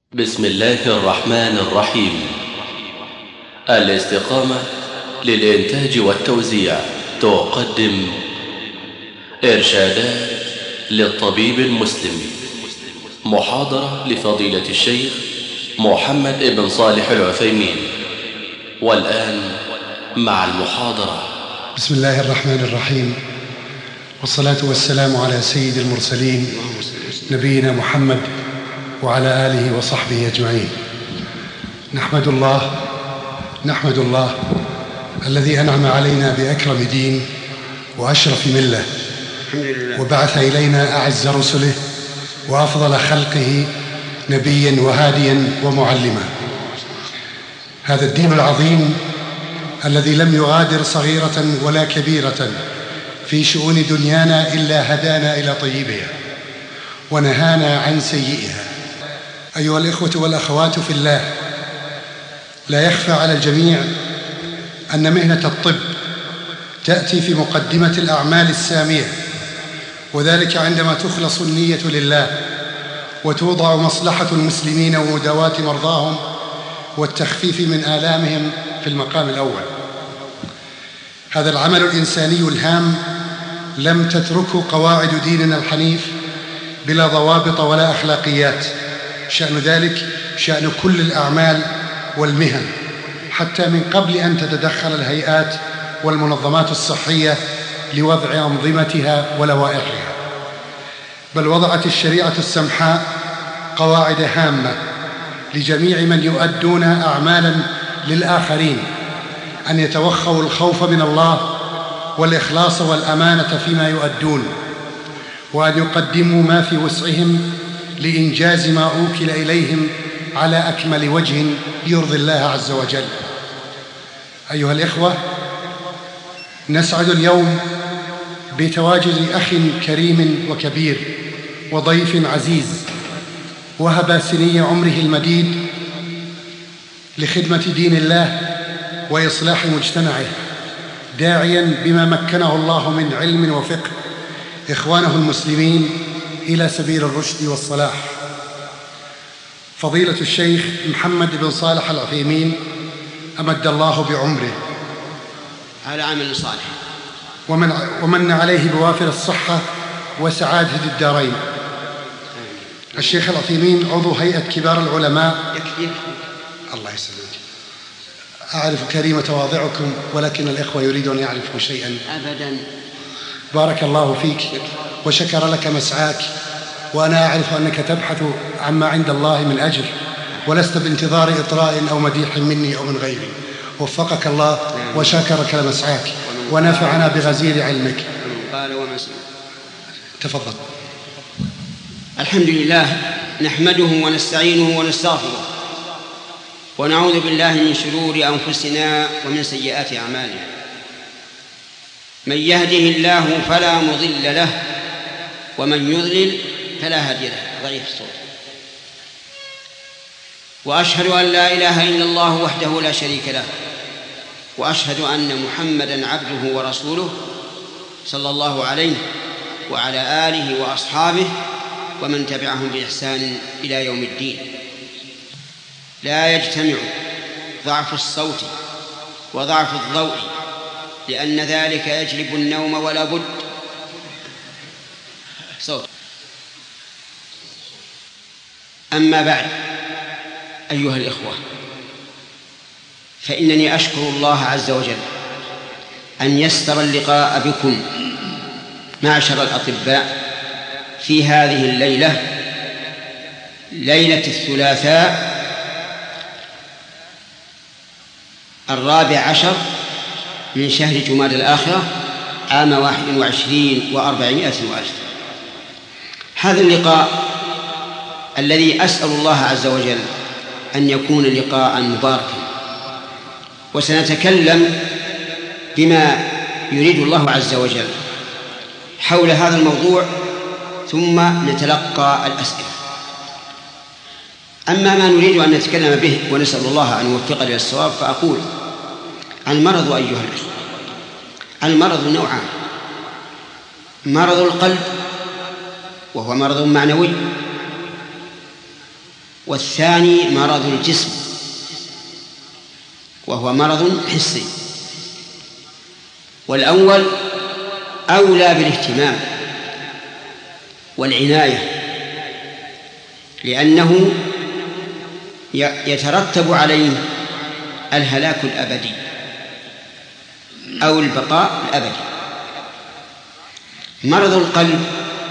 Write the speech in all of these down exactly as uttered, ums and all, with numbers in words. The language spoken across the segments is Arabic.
بسم الله الرحمن الرحيم. الاستقامة للإنتاج والتوزيع تقدم إرشادات للطبيب المسلم، محاضرة لفضيلة الشيخ محمد بن صالح العثيمين. والآن مع المحاضرة. بسم الله الرحمن الرحيم، والصلاة والسلام على سيد المرسلين نبينا محمد وعلى آله وصحبه أجمعين. نحمد الله نحمد الله الذي أنعم علينا بأكرم دين وأشرف ملة، وبعث إلينا أعز رسله وأفضل خلقه نبيا وهاديا ومعلما. هذا الدين العظيم الذي لم يغادر صغيرة ولا كبيرة في شؤون دنيانا إلا هدانا إلى طيبها ونهانا عن سيئها. أيها الإخوة والأخوات في الله، لا يخفى على الجميع أن مهنة الطب تأتي في مقدمة الأعمال السامية، وذلك عندما تخلص النية لله وتوضع مصلحة المسلمين ومداواة مرضاهم والتخفيف من آلامهم في المقام الأول. هذا العمل الإنساني الهام لم تتركه قواعد ديننا الحنيف بلا ضوابط ولا أخلاقيات. شأن ذلك شأن كل الأعمال والمهن، حتى من قبل أن تتدخل الهيئات والمنظمات الصحية لوضع أنظمتها ولوائحها، بل وضعت الشريعة السمحاء قواعد هامة لجميع من يؤدون أعمالا للآخرين أن يتوخوا الخوف من الله والإخلاص والأمانة فيما يؤدون، وأن يقدموا ما في وسعهم لإنجاز ما أوكل إليهم على أكمل وجه يرضي الله عز وجل. أيها الإخوة، نسعد اليوم بتواجد أخ كريم وكبير وضيف عزيز وهب سني عمره المديد لخدمة دين الله وإصلاح مجتمعه، داعيا بما مكنه الله من علم وفقه إخوانه المسلمين إلى سبيل الرشد والصلاح. فضيلة الشيخ محمد بن صالح العثيمين أمد الله بعمره على عمل صالح ومن, ومن عليه بوافر الصحة وسعادة الدارين. الشيخ العثيمين عضو هيئة كبار العلماء. يكفي الله يسلمك. أعرف كريم تواضعكم، ولكن الإخوة يريدون أن يعرفوا شيئا. أبدا. بارك الله فيك وشكر لك مسعاك، وأنا أعرف أنك تبحث عما عند الله من أجر، ولست بانتظار إطراء أو مديح مني أو من غيري. وفقك الله وشاكرك لمسعاك ونفعنا بغزير علمك. قال وما سمع. تفضل. الحمد لله نحمده ونستعينه ونستغفره، ونعوذ بالله من شرور أنفسنا ومن سيئات أعمالنا. من يهده الله فلا مضل له، ومن يضلل فلا هادي له. ضعيف الصوت. وأشهد أن لا إله إلا الله وحده لا شريك له، وأشهد أن محمدًا عبده ورسوله صلى الله عليه وعلى آله وأصحابه ومن تبعهم بإحسان إلى يوم الدين. لا يجتمع ضعف الصوت وضعف الضوء، لأن ذلك يجلب النوم ولا بد. صوت. أما بعد، أيها الإخوة، فإنني أشكر الله عز وجل أن يسر اللقاء بكم معشر الأطباء في هذه الليلة، ليلة الثلاثاء الرابع عشر من شهر جماد الآخرة عام واحد وعشرين وأربعمائة وألف. هذا اللقاء الذي أسأل الله عز وجل أن يكون لقاء مباركا، وسنتكلم بما يريد الله عز وجل حول هذا الموضوع، ثم نتلقى الأسئلة. أما ما نريد أن نتكلم به ونسأل الله أن يوفقنا إلى الصواب، فأقول: المرض أيها الإخوة، المرض نوعان: مرض القلب وهو مرض معنوي، والثاني مرض الجسم وهو مرض حسي. والأول أولى بالاهتمام والعناية لأنه يترتب عليه الهلاك الأبدي أو البقاء الأبدي. مرض القلب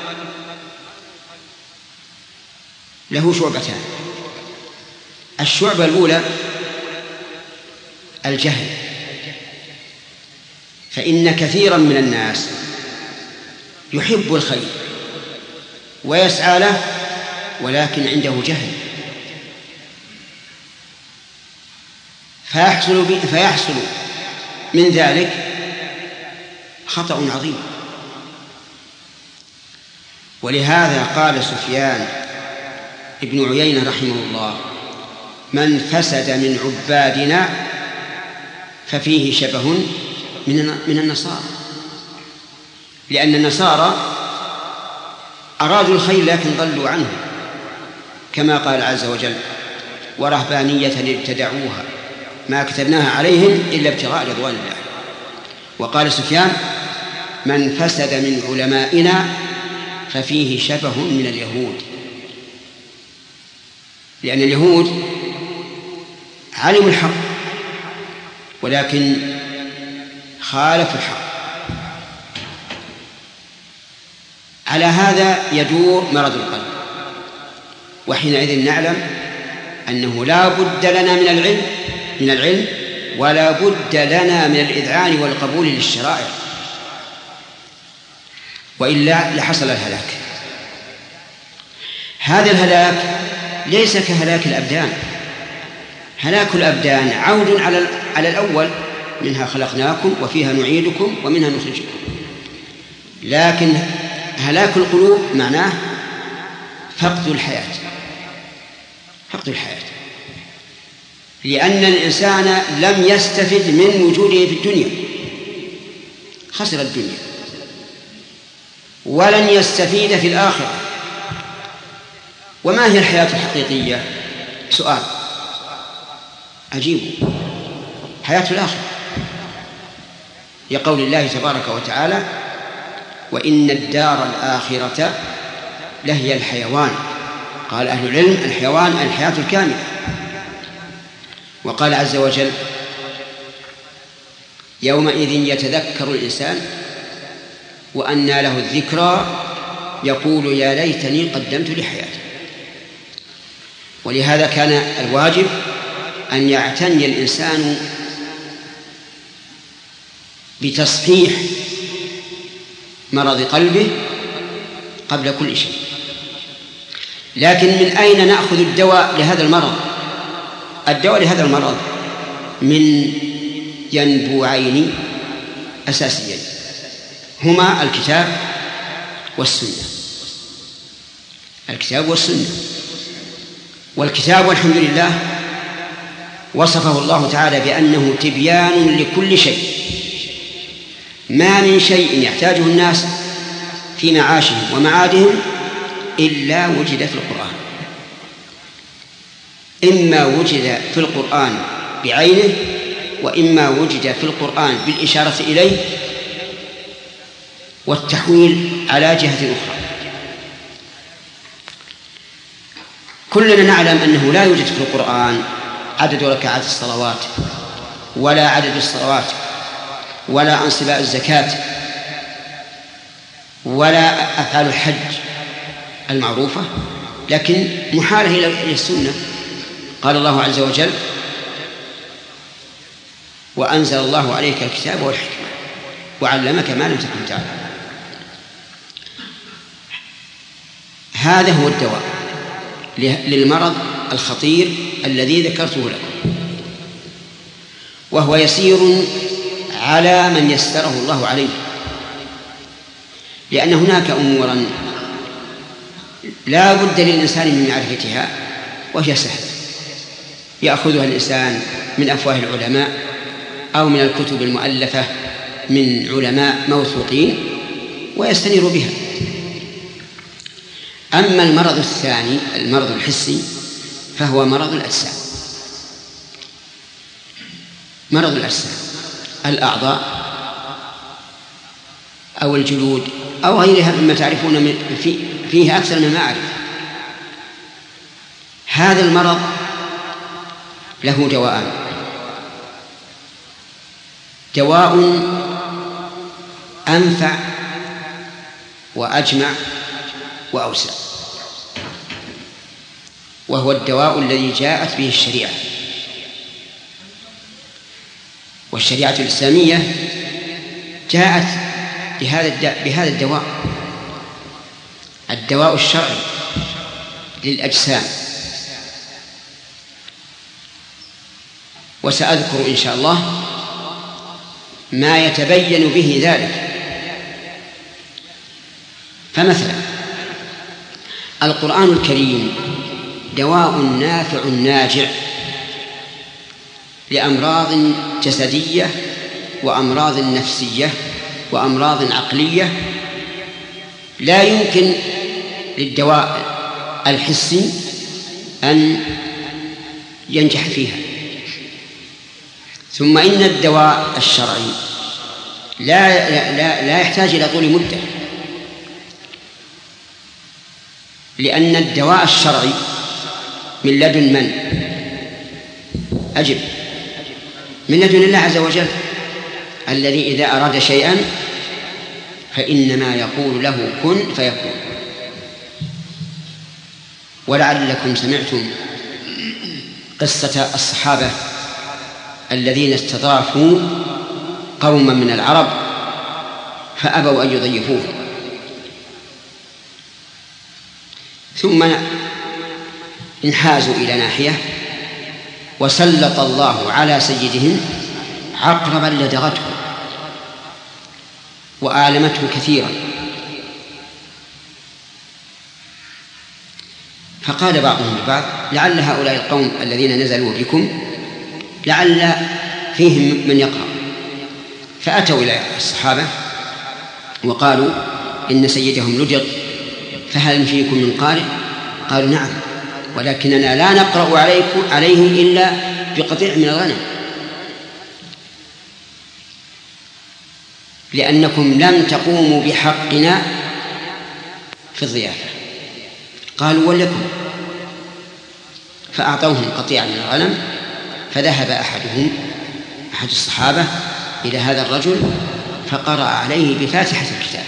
له شعبتان. الشعبة الأولى الجهل، فإن كثيرا من الناس يحب الخير ويسعى له ولكن عنده جهل، فيحصل, فيحصل من ذلك خطأ عظيم. ولهذا قال سفيان ابن عيينة رحمه الله: من فسد من عبادنا ففيه شبه من النصارى، لأن النصارى أرادوا الخير لكن ضلوا عنه، كما قال عز وجل: ورهبانية ابتدعوها ما كتبناها عليهم إلا ابتغاء رضوان الله. وقال سفيان: من فسد من علمائنا ففيه شبه من اليهود، لأن اليهود علموا الحق ولكن خالفوا الحق. على هذا يدور مرض القلب، وحينئذ نعلم أنه لا بد لنا من العلم من العلم ولا بد لنا من الإذعان والقبول للشرائع، وإلا لحصل الهلاك. هذا الهلاك ليس كهلاك الأبدان. هلاك الأبدان عود على على الأول: منها خلقناكم وفيها نعيدكم ومنها نخرجكم. لكن هلاك القلوب معناه فقد الحياة، فقد الحياة، لأن الإنسان لم يستفد من وجوده في الدنيا، خسر الدنيا، ولن يستفيد في الآخرة. وما هي الحياة الحقيقية؟ سؤال عجيب. حياة الآخرة، لقول الله تبارك وتعالى: وإن الدار الآخرة لهي الحيوان. قال أهل العلم: الحيوان الحياة الكاملة. وقال عز وجل: يومئذ يتذكر الإنسان وأنى له الذكرى يقول يا ليتني قدمت لحياتي. ولهذا كان الواجب أن يعتني الإنسان بتصحيح مرض قلبه قبل كل شيء. لكن من أين نأخذ الدواء لهذا المرض؟ الدواء لهذا المرض من ينبوعين أساسيين، هما الكتاب والسنة. الكتاب والسنة. والكتاب والحمد لله وصفه الله تعالى بأنه تبيان لكل شيء. ما من شيء يحتاجه الناس في معاشهم ومعادهم إلا وجد في القرآن، إما وجد في القرآن بعينه وإما وجد في القرآن بالإشارة إليه والتحويل على جهة أخرى. كلنا نعلم أنه لا يوجد في القرآن عدد ركعات الصلوات ولا عدد الصلوات ولا أنصباء الزكاة ولا أفعال الحج المعروفة، لكن محالة إلى السنة. قال الله عز وجل: وأنزل الله عليك الكتاب والحكمة وعلمك ما لم تكن تعلم. هذا هو الدواء للمرض الخطير الذي ذكرته لكم، وهو يسير على من يسره الله عليه، لأن هناك أمورا لا بد للإنسان من معرفتها وهي سهلة يأخذها الإنسان من أفواه العلماء أو من الكتب المؤلفة من علماء موثوقين ويستنير بها. أما المرض الثاني المرض الحسي فهو مرض الأجسام. مرض الأجسام الأعضاء أو الجلود أو غيرها مما تعرفون فيه أكثر مما أعرف. هذا المرض له دواءان: دواء أنفع وأجمع وأوسع، وهو الدواء الذي جاءت به الشريعة. والشريعة الإسلامية جاءت بهذا بهذا الدواء، الدواء الشرعي للأجسام. وسأذكر إن شاء الله ما يتبين به ذلك. فمثلا القرآن الكريم دواء نافع ناجع لأمراض جسدية وأمراض نفسية وأمراض عقلية لا يمكن للدواء الحسي أن ينجح فيها. ثم إن الدواء الشرعي لا, لا, لا يحتاج إلى طول مدة، لأن الدواء الشرعي من لدن من؟ أجب. من لدن الله عز وجل، الذي إذا أراد شيئا فإنما يقول له كن فيكون. ولعلكم سمعتم قصة الصحابة الذين استضافوا قوما من العرب فأبوا أن يضيفوهم، ثم انحازوا إلى ناحية وسلط الله على سيدهم عقربا لدغته وآلمته كثيرا. فقال بعضهم لبعض: لعل هؤلاء القوم الذين نزلوا بكم لعل فيهم من يقرأ. فأتوا إلى الصحابة وقالوا: إن سيدهم لدغ، فهل فيكم من قارئ؟ قالوا: نعم، ولكننا لا نقرأ عليكم عليه إلا بقطيع من الغنم، لأنكم لم تقوموا بحقنا في الضيافة. قالوا: ولكم. فأعطوهم قطيع من الغنم، فذهب أحدهم أحد الصحابة إلى هذا الرجل فقرأ عليه بفاتحة الكتاب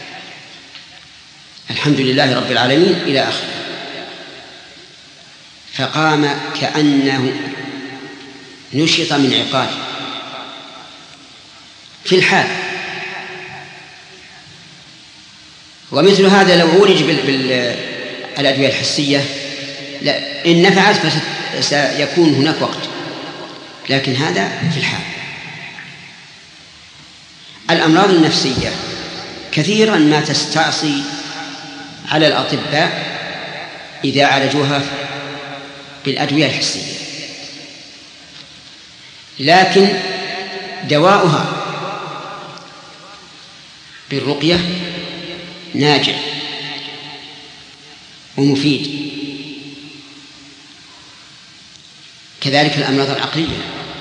الحمد لله رب العالمين إلى آخره، فقام كأنه نشط من عقال في الحال. ومثل هذا لو عولج بالأدوية الحسية إن نفعت فسيكون هناك وقت، لكن هذا في الحال. الأمراض النفسية كثيرا ما تستعصي على الأطباء إذا عالجوها بالأدوية الحسية، لكن دواؤها بالرقية ناجع ومفيد. كذلك الأمراض العقلية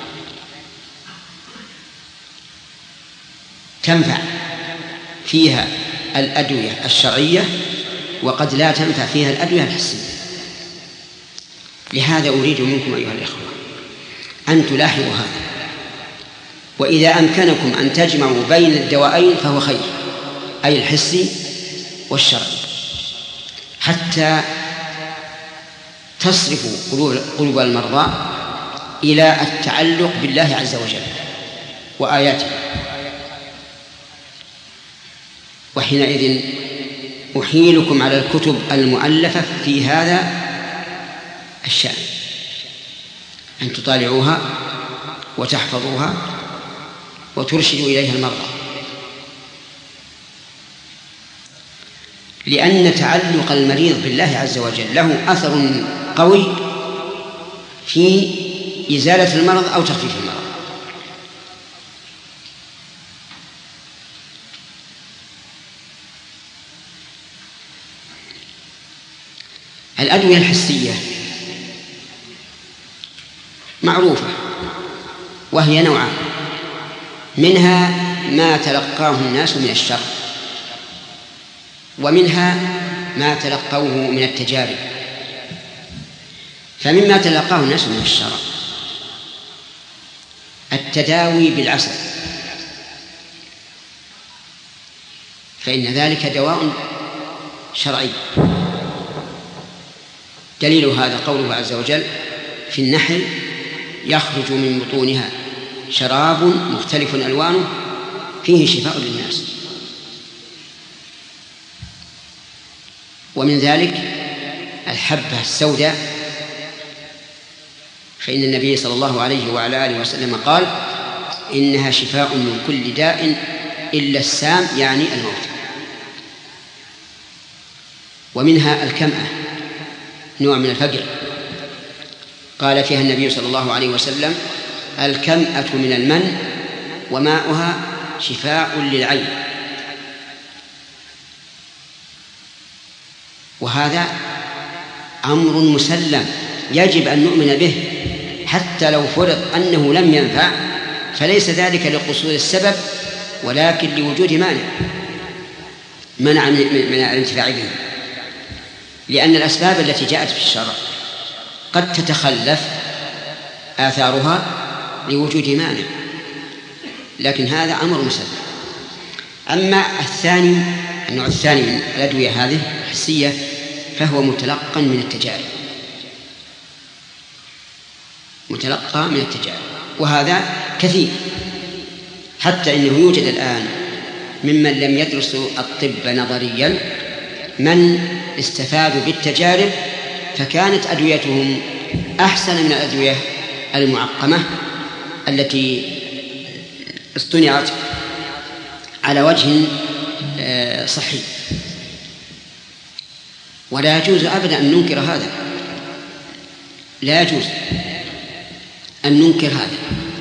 تنفع فيها الأدوية الشرعية وقد لا تنفع فيها الأدوية الحسية. لهذا أريد منكم أيها الإخوة أن تلاحظوا هذا، وإذا أمكنكم أن تجمعوا بين الدوائين فهو خير، أي الحسي والشرعي، حتى تصرفوا قلوب المرضى إلى التعلق بالله عز وجل وآياته. وحينئذ أحيلكم على الكتب المؤلفة في هذا الشأن، أن تطالعوها وتحفظوها وترشدوا إليها المرضى، لأن تعلق المريض بالله عز وجل له أثر قوي في إزالة المرض أو تخفيف المرض. الأدوية الحسية معروفة، وهي نوعان: منها ما تلقاه الناس من الشر، ومنها ما تلقوه من التجارب. فمما تلقاه الناس من الشر التداوي بالعسل، فإن ذلك دواء شرعي. دليل هذا قوله عز وجل في النحل: يخرج من بطونها شراب مختلف ألوانه فيه شفاء للناس. ومن ذلك الحبة السوداء، فإن النبي صلى الله عليه وعلى آله وسلم قال: إنها شفاء من كل داء إلا السام، يعني الموت. ومنها الكمأة، نوع من الفقر، قال فيها النبي صلى الله عليه وسلم: الكمأة من المن وماؤها شفاء للعين. وهذا أمر مسلم يجب أن نؤمن به، حتى لو فرض أنه لم ينفع فليس ذلك لقصور السبب، ولكن لوجود مانع منع من الانتفاع به، لأن الأسباب التي جاءت في الشرع قد تتخلف آثارها لوجود مانع، لكن هذا أمر مسلم. أما الثاني، النوع الثاني من الأدوية هذه الحسية، فهو متلقى من التجارب، متلقى من التجارب، وهذا كثير، حتى إنه يوجد الآن ممن لم يدرسوا الطب نظريا من استفادوا بالتجارب، فكانت أدويتهم أحسن من الأدوية المعقمة التي اصطنعت على وجه صحي. ولا يجوز أبدا أن ننكر هذا، لا يجوز أن ننكر هذا.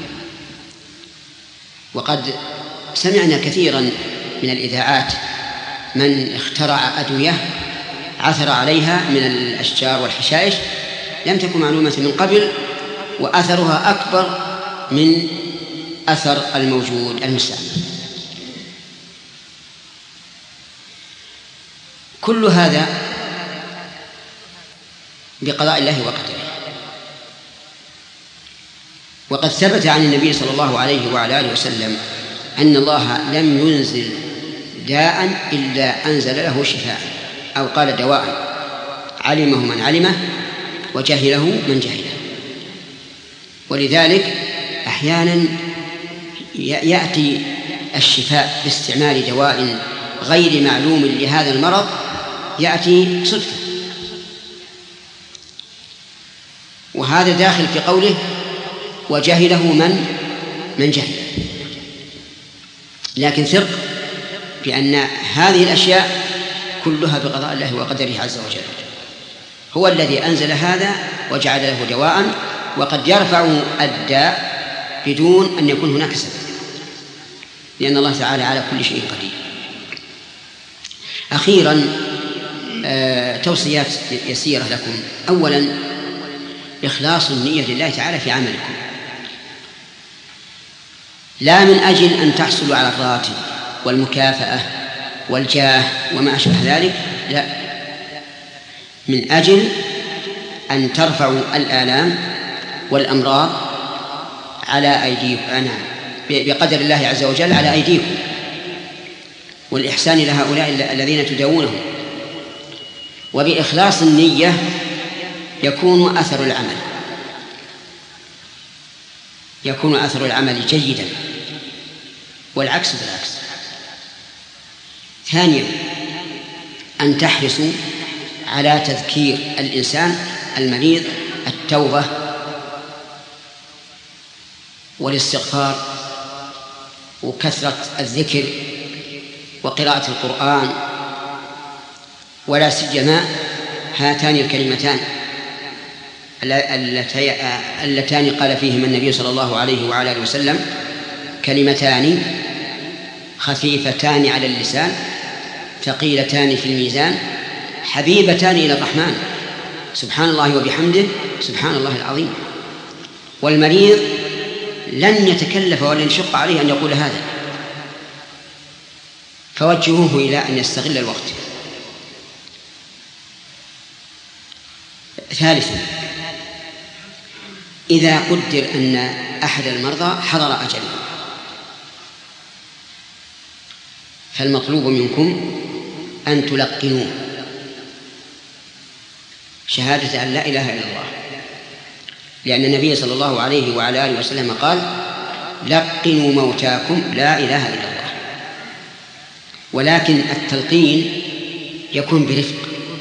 وقد سمعنا كثيرا من الإذاعات من اخترع أدوية عثر عليها من الأشجار والحشائش لم تكن معلومة من قبل، وأثرها أكبر من أثر الموجود المستعمل. كل هذا بقضاء الله وقدره. وقد ثبت عن النبي صلى الله عليه وعلى آله وسلم أن الله لم ينزل داء إلا أنزل له شفاء، أو قال دواء علمه من علمه وجهله من جهله. ولذلك أحيانا يأتي الشفاء باستعمال دواء غير معلوم لهذا المرض، يأتي صدفة، وهذا داخل في قوله وجهله من من جهله. لكن ثق بأن هذه الأشياء كلها بقضاء الله وقدره عز وجل، هو الذي أنزل هذا وجعل له دواء، وقد يرفع الداء بدون أن يكون هناك سبب، لأن الله تعالى على كل شيء قدير. أخيرا آه، توصيات يسيرة لكم. أولا إخلاص النية لله تعالى في عملكم، لا من أجل أن تحصلوا على الراتب والمكافأة والجاه وما أشبه ذلك، لا، من أجل أن ترفعوا الآلام والأمراض على أيديكم، بقدر الله عز وجل على أيديكم، والإحسان لهؤلاء الذين تداوونهم. وبإخلاص النية يكون أثر العمل يكون أثر العمل جيدا، والعكس بالعكس. ثانيا أن تحرصوا على تذكير الإنسان المريض التوبة والاستغفار وكثرة الذكر وقراءة القرآن، ولا سيما هاتان الكلمتان اللتان قال فيهما النبي صلى الله عليه وعلى آله وسلم: كلمتان خفيفتان على اللسان ثقيلتان في الميزان حبيبتان إلى الرحمن، سبحان الله وبحمده سبحان الله العظيم. والمريض لن يتكلف ولا يشق عليه أن يقول هذا، فوجهوه إلى أن يستغل الوقت. ثالثا، إذا قدر أن أحد المرضى حضر أجله، فالمطلوب منكم أن تلقنوه شهادة أن لا إله إلا الله، لأن النبي صلى الله عليه وعلى آله وسلم قال: لقنوا موتاكم لا إله إلا الله. ولكن التلقين يكون برفق،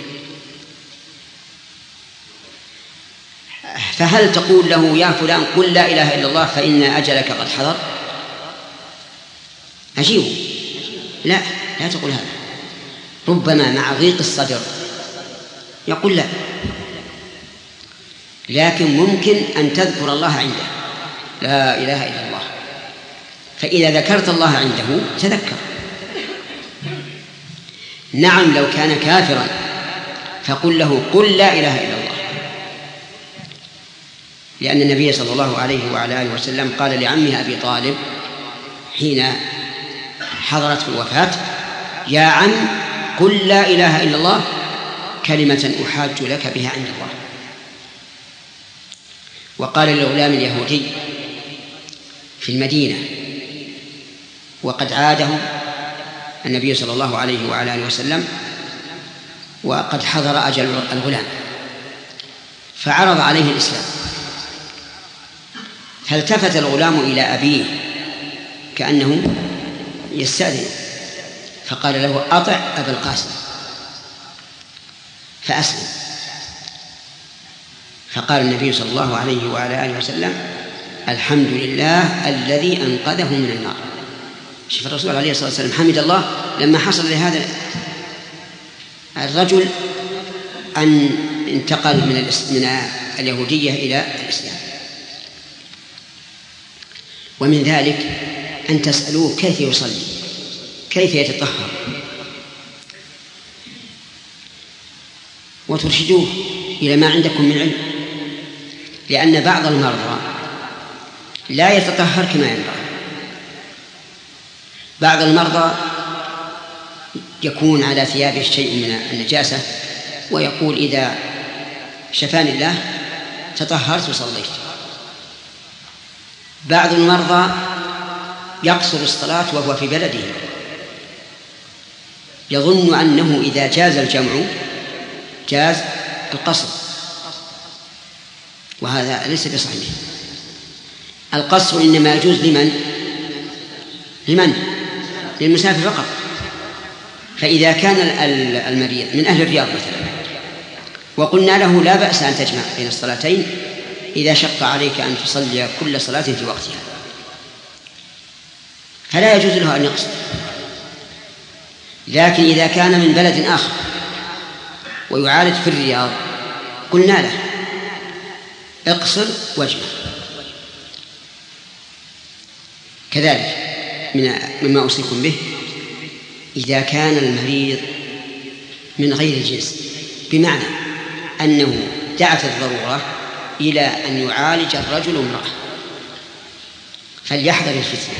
فهل تقول له: يا فلان قل لا إله إلا الله فإن أجلك قد حضر؟ أجيبه: لا، لا تقول هذا. ربما مع ضيق الصدر يقول لا، لكن ممكن أن تذكر الله عنده، لا إله إلا الله، فإذا ذكرت الله عنده تذكر. نعم، لو كان كافرا فقل له: قل لا إله إلا الله، لأن النبي صلى الله عليه وعلى آله وسلم قال لعمه أبي طالب حين حضرته الوفاة: يا عم قل لا إله إلا الله كلمة أحاج لك بها عند الله. وقال للغلام اليهودي في المدينة وقد عاده النبي صلى الله عليه وعلى آله وسلم وقد حضر أجل الغلام، فعرض عليه الإسلام، فالتفت الغلام إلى أبيه كأنه يستأذن، فقال له: أطع أبا القاسم، فأسلم. فقال النبي صلى الله عليه وعلى آله وسلم: الحمد لله الذي أنقذه من النار. شوف الرسول عليه الصلاة والسلام حمد الله لما حصل لهذا الرجل أن انتقل من اليهودية إلى الإسلام. ومن ذلك أن تسألوه كيف يصلي، كيف يتطهر، وترشدوه إلى ما عندكم من علم، لأن بعض المرضى لا يتطهر كما ينبغي. بعض المرضى يكون على ثيابه شيء من النجاسة ويقول: إذا شفاني الله تطهرت وصليت. بعض المرضى يقصر الصلاة وهو في بلده، يظن أنه إذا جاز الجمع جاز القصر، وهذا ليس بصحيح. القصر إنما يجوز لمن؟ لمن؟ للمسافر فقط. فإذا كان المريض من أهل الرياض مثلا وقلنا له: لا بأس أن تجمع بين الصلاتين إذا شق عليك أن تصلي كل صلاة في وقتها، فلا يجوز له أن يقصر. لكن إذا كان من بلد آخر ويعالج في الرياض قلنا له: اقصر واجمع. كذلك مما أوصيكم به إذا كان المريض من غير الجنس، بمعنى أنه دعت الضرورة إلى أن يعالج الرجل امرأة، فليحذر الفتنة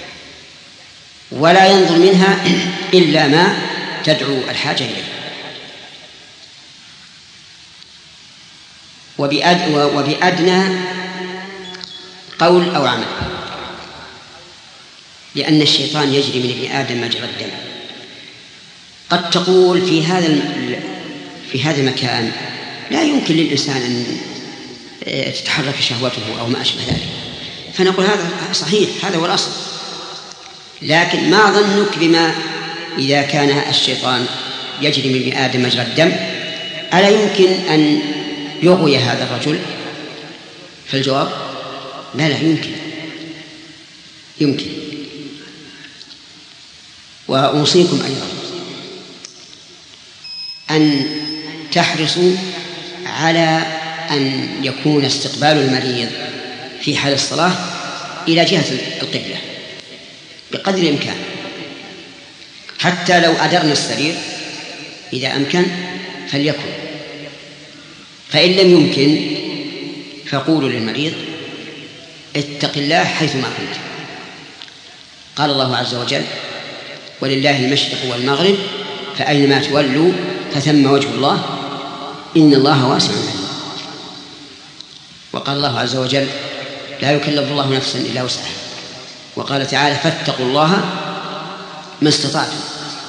ولا ينظر منها إلا ما تدعو الحاجة إليه. وبأدنى قول أو عمل، لأن الشيطان يجري من ابن آدم مجرى الدم. قد تقول في هذا في هذا المكان لا يمكن للإنسان أن تتحرك شهوته أو ما أشبه ذلك، فنقول هذا صحيح، هذا هو الأصل. لكن ما ظنك بما إذا كان الشيطان يجري من ابن آدم مجرى الدم، ألا يمكن أن يغوي هذا الرجل؟ فالجواب: لا، لا يمكن، يمكن. وأوصيكم أيضا أن تحرصوا على أن يكون استقبال المريض في حال الصلاة إلى جهة القبلة بقدر الإمكان، حتى لو أدرنا السرير إذا أمكن فليكن، فإن لم يمكن فقولوا للمريض: اتق الله حيثما كنت. قال الله عز وجل: ولله المشرق والمغرب فأينما تولوا فثم وجه الله إن الله واسع عليم. وقال الله عز وجل: لا يكلف الله نفسا إلا وسعها. وقال تعالى: فاتقوا الله ما استطعتم.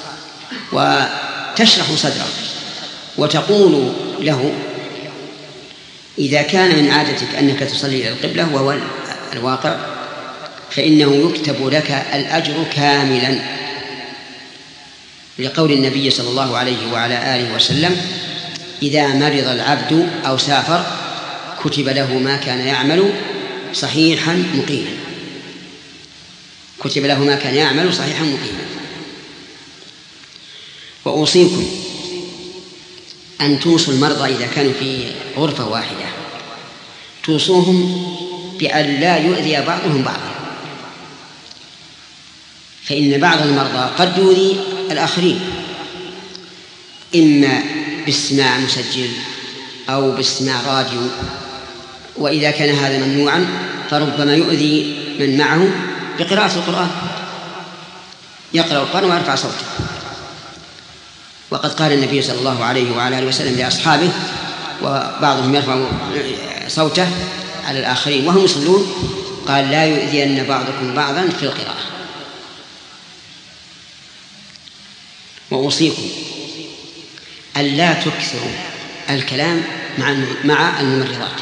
وتشرح صدره وتقول له: إذا كان من عادتك أنك تصلي إلى القبلة وهو الواقع فإنه يكتب لك الأجر كاملا، لقول النبي صلى الله عليه وعلى آله وسلم: إذا مرض العبد أو سافر كتب له ما كان يعمل صحيحا مقيما. كتب له ما كان يعمل صحيحا مقيما. وأوصيكم أن توصوا المرضى إذا كانوا في غرفة واحدة، توصوهم بأن لا يؤذي بعضهم بعضا، فإن بعض المرضى قد يؤذي الآخرين، إما باستماع مسجل أو باستماع راديو، وإذا كان هذا ممنوعا فربما يؤذي من معه بقراءة القرآن، يقرأ القرآن ويرفع صوته. وقد قال النبي صلى الله عليه وعلى آله وسلم لأصحابه وبعضهم يرفع صوته على الآخرين وهم يصلون، قال: لا يؤذين بعضكم بعضا في القراءة. وأوصيكم ألا تكثروا الكلام مع الممرضات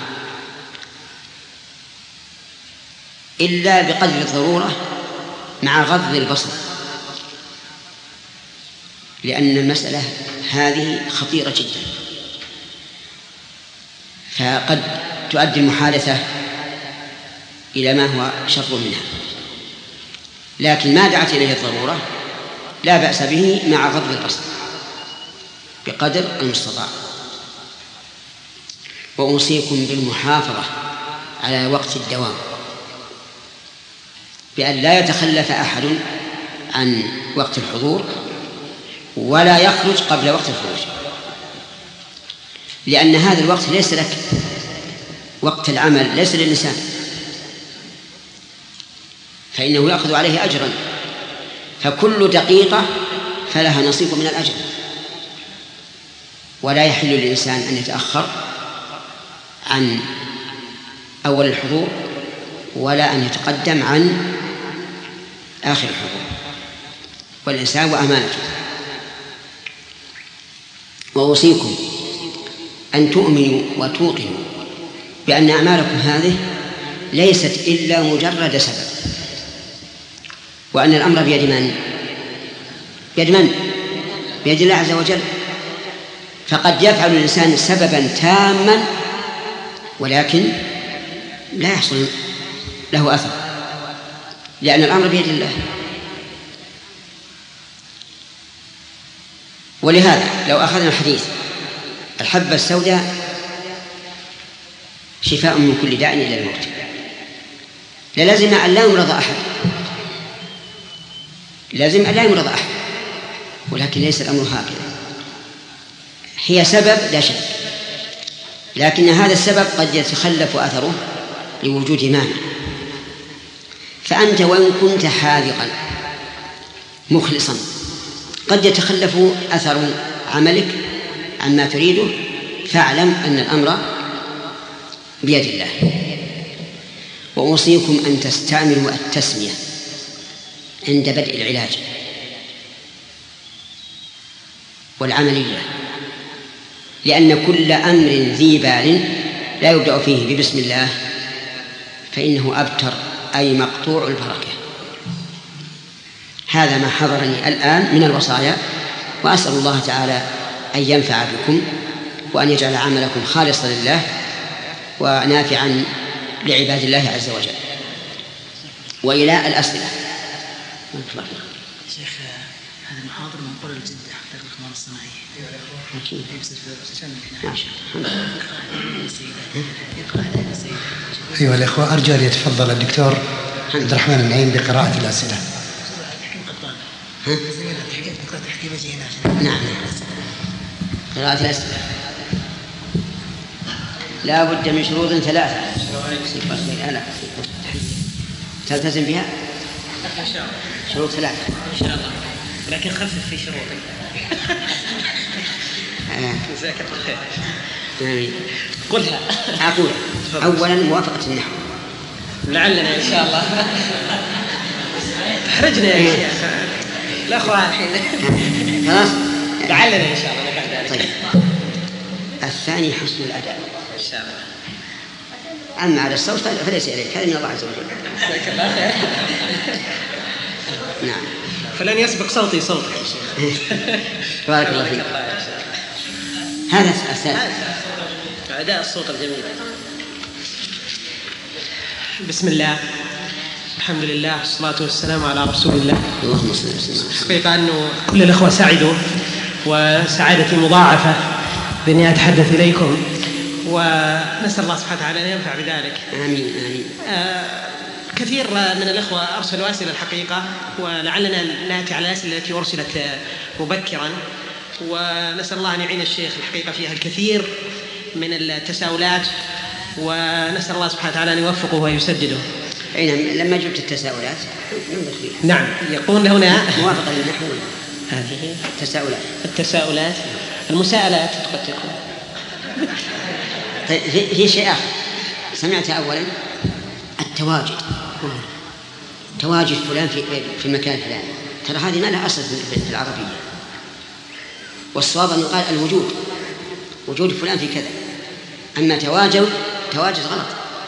إلا بقدر الضرورة مع غض البصر، لأن المسألة هذه خطيرة جدا، فقد تؤدي المحادثة إلى ما هو شر منها. لكن ما دعت إليه الضرورة لا بأس به مع غض البصر بقدر المستطاع. وأوصيكم بالمحافظة على وقت الدوام، بأن لا يتخلف أحد عن وقت الحضور ولا يخرج قبل وقت الخروج، لأن هذا الوقت ليس لك، وقت العمل ليس للإنسان، فإنه يأخذ عليه أجرا، فكل دقيقة فلها نصيب من الأجر. ولا يحل للإنسان أن يتأخر عن أول الحضور ولا أن يتقدم عن آخر الحضور، والإنسان وأمانته. وأوصيكم أن تؤمنوا وتوقنوا بأن أعمالكم هذه ليست إلا مجرد سبب، وأن الأمر بيد من؟ بيد من؟ بيد الله عز وجل. فقد يفعل الإنسان سببا تاما ولكن لا يحصل له أثر، لأن الأمر بيد الله. ولهذا لو أخذنا الحديث الحبة السوداء شفاء من كل داء إلى الموت، للازم أن لا يمرض أحد، لازم أن لا يمرض أحد، ولكن ليس الأمر هكذا. هي سبب لا شك، لكن هذا السبب قد يتخلف أثره لوجود مانع. فأنت وإن كنت حاذقا مخلصا قد يتخلف أثر عملك عما تريده، فاعلم أن الأمر بيد الله. وأوصيكم أن تستعملوا التسمية عند بدء العلاج والعملية، لأن كل أمر ذي بال لا يبدأ فيه ببسم الله فإنه أبتر، أي مقطوع البركة. هذا ما حضرني الآن من الوصايا، وأسأل الله تعالى أن ينفع بكم وأن يجعل عملكم خالصا لله ونافعا لعباد الله عز وجل. وإلى الأسئلة. شيخ، هذا المحاضر من قرى جدة حق الإقمار الصناعية. أيها الإخوة، أرجو أن يتفضل الدكتور عبد الرحمن النعيم بقراءة الأسئلة. نعم، قراءة الأسئلة لا بد من شروط ثلاثة. لا تلتزم بها إن شاء الله. شروط ثلاثة إن شاء الله، لكن خفف في شروطك. جزاك الله خير. قلها. أقول أولا موافقة النحو. لعلنا إن شاء الله. تحرجنا يا شيخ. لا أخوان الحين. خلاص. لعلنا إن شاء الله بعد ذلك. طيب. الثاني حسن الأداء. إن شاء الله. أما على الصوت فليس إليك، هذا من الله عز وجل. جزاك الله خير. نعم. فلن يسبق صوتي صوتك يا شيخ. بارك الله فيك. هذا الثالث. أداء الصوت الجميل. بسم الله، الحمد لله، والصلاة والسلام على رسول الله. اللهم صل وسلم. حقيقة أنه كل الأخوة سعدوا وسعادتي مضاعفة بأني أتحدث إليكم، ونسأل الله سبحانه وتعالى أن ينفع بذلك. آمين آمين. آه كثير من الأخوة أرسلوا أسئلة الحقيقة، ولعلنا نأتي على الأسئلة التي أرسلت مبكرا، ونسأل الله أن يعين الشيخ الحقيقة فيها الكثير من التساؤلات، ونسأل الله سبحانه وتعالى أن يوفقه ويسدده. أين لما جبت التساؤلات نعم، يقول هنا موافقة للنحو. هذه التساؤلات التساؤلات المساءلات قد تكون. طيب في شيء آخر سمعت أولا التواجد، تواجد فلان في في المكان الفلاني، ترى هذه ما لها أصل في العربية، والصواب أن يقال الوجود، وجود فلان في كذا. أما تواجد تواجد غلط.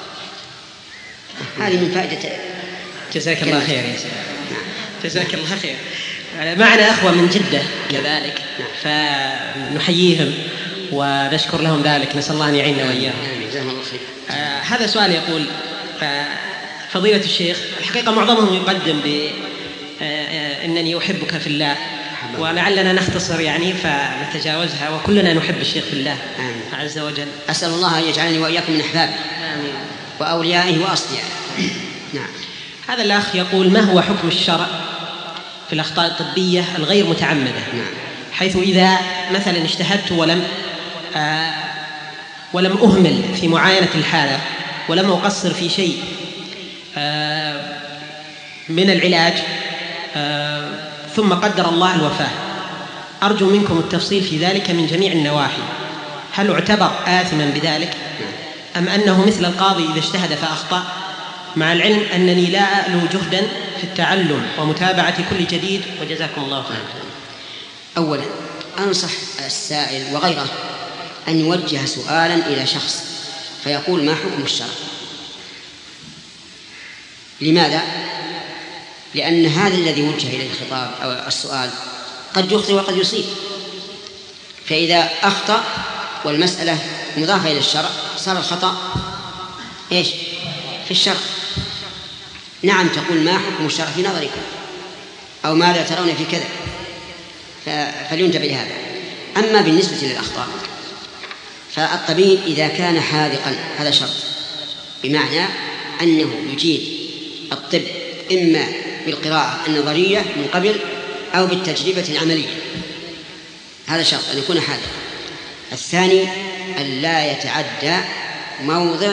هذه من فائدة. جزاك الله خير يا سيدي. جزاك الله خير. معنا أخوة من جدة كذلك، فنحييهم ونشكر لهم ذلك، نسأل الله أن يعيننا وإياهم. آه هذا سؤال يقول: آه فضيلة الشيخ، الحقيقة معظمهم يقدم بأنني آه أحبك في الله، ولعلنا نختصر يعني فنتجاوزها، وكلنا نحب الشيخ في الله آمين. عز وجل. أسأل الله أن يجعلني وإياكم من أحبابه آمين وأوليائه وأصدقائه. نعم. هذا الأخ يقول: ما هو حكم الشرع في الأخطاء الطبية الغير متعمدة؟ نعم. حيث إذا مثلا اجتهدت ولم آه ولم أهمل في معاينة الحالة، ولم أقصر في شيء آه من العلاج، آه ثم قدر الله الوفاة، أرجو منكم التفصيل في ذلك من جميع النواحي. هل أعتبر آثما بذلك، أم أنه مثل القاضي إذا اجتهد فأخطأ، مع العلم أنني لا ألو جهدا في التعلم ومتابعة كل جديد، وجزاكم الله خيرا. أولا أنصح السائل وغيره أن يوجه سؤالا إلى شخص فيقول: ما حكم الشرع؟ لماذا؟ لأن هذا الذي وجه إليه الخطاب أو السؤال قد يخطئ وقد يصيب، فإذا أخطأ والمسألة مضافة إلى الشرع صار الخطأ إيش؟ في الشرع. نعم، تقول: ما حكم الشرع في نظركم، أو ماذا ترون في كذا، فلينتبه لهذا. أما بالنسبة للأخطاء فالطبيب إذا كان حاذقا هذا شرط، بمعنى أنه يجيد الطب إما بالقراءة النظرية من قبل أو بالتجربة العملية، هذا شرط أن يكون حاذقا. الثاني أن لا يتعدى موضع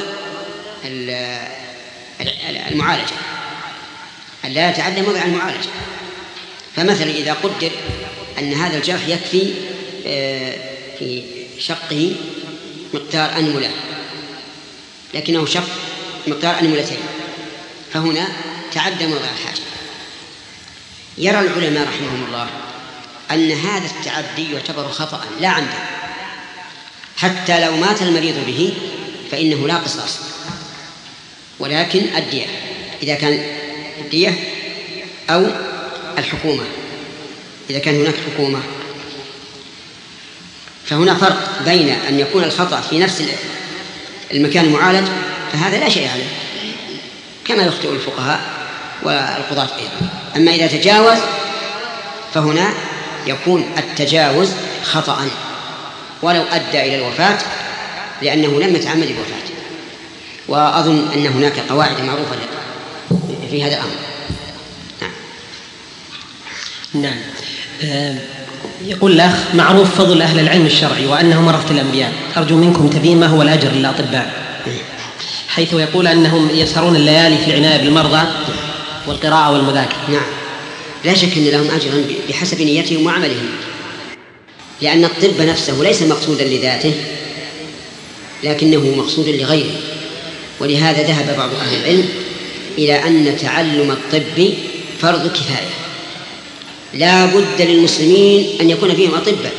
المعالجة، أن لا يتعدى موضع المعالجة. فمثلا إذا قدر أن هذا الجرح يكفي في شقه مقدار أنملة، لكنه شق مقدار أنملتين، فهنا تعدى موضع الحاجة. يرى العلماء رحمهم الله أن هذا التعدي يعتبر خطأ لا عمدا، حتى لو مات المريض به فإنه لا قصاص، ولكن الدية، إذا كان الدية أو الحكومة، إذا كان هناك حكومة. فهنا فرق بين أن يكون الخطأ في نفس المكان المعالج، فهذا لا شيء عليه كما يخطئ الفقهاء والقضاة أيضا. أما إذا تجاوز فهنا يكون التجاوز خطأ ولو أدى إلى الوفاة، لأنه لم يتعمد الوفاة. وأظن أن هناك قواعد معروفة في هذا الأمر. نعم. نعم. أه يقول الأخ: معروف فضل أهل العلم الشرعي وأنهم ورثة الأنبياء، أرجو منكم تبيين ما هو الأجر للأطباء. حيث يقول أنهم يسهرون الليالي في العناية بالمرضى والقراءة والمذاكرة. نعم، لا شك أن لهم أجرا بحسب نيتهم وعملهم، لأن الطب نفسه ليس مقصودا لذاته لكنه مقصود لغيره. ولهذا ذهب بعض أهل العلم إلى أن تعلم الطب فرض كفاية، لا بد للمسلمين أن يكون فيهم أطباء،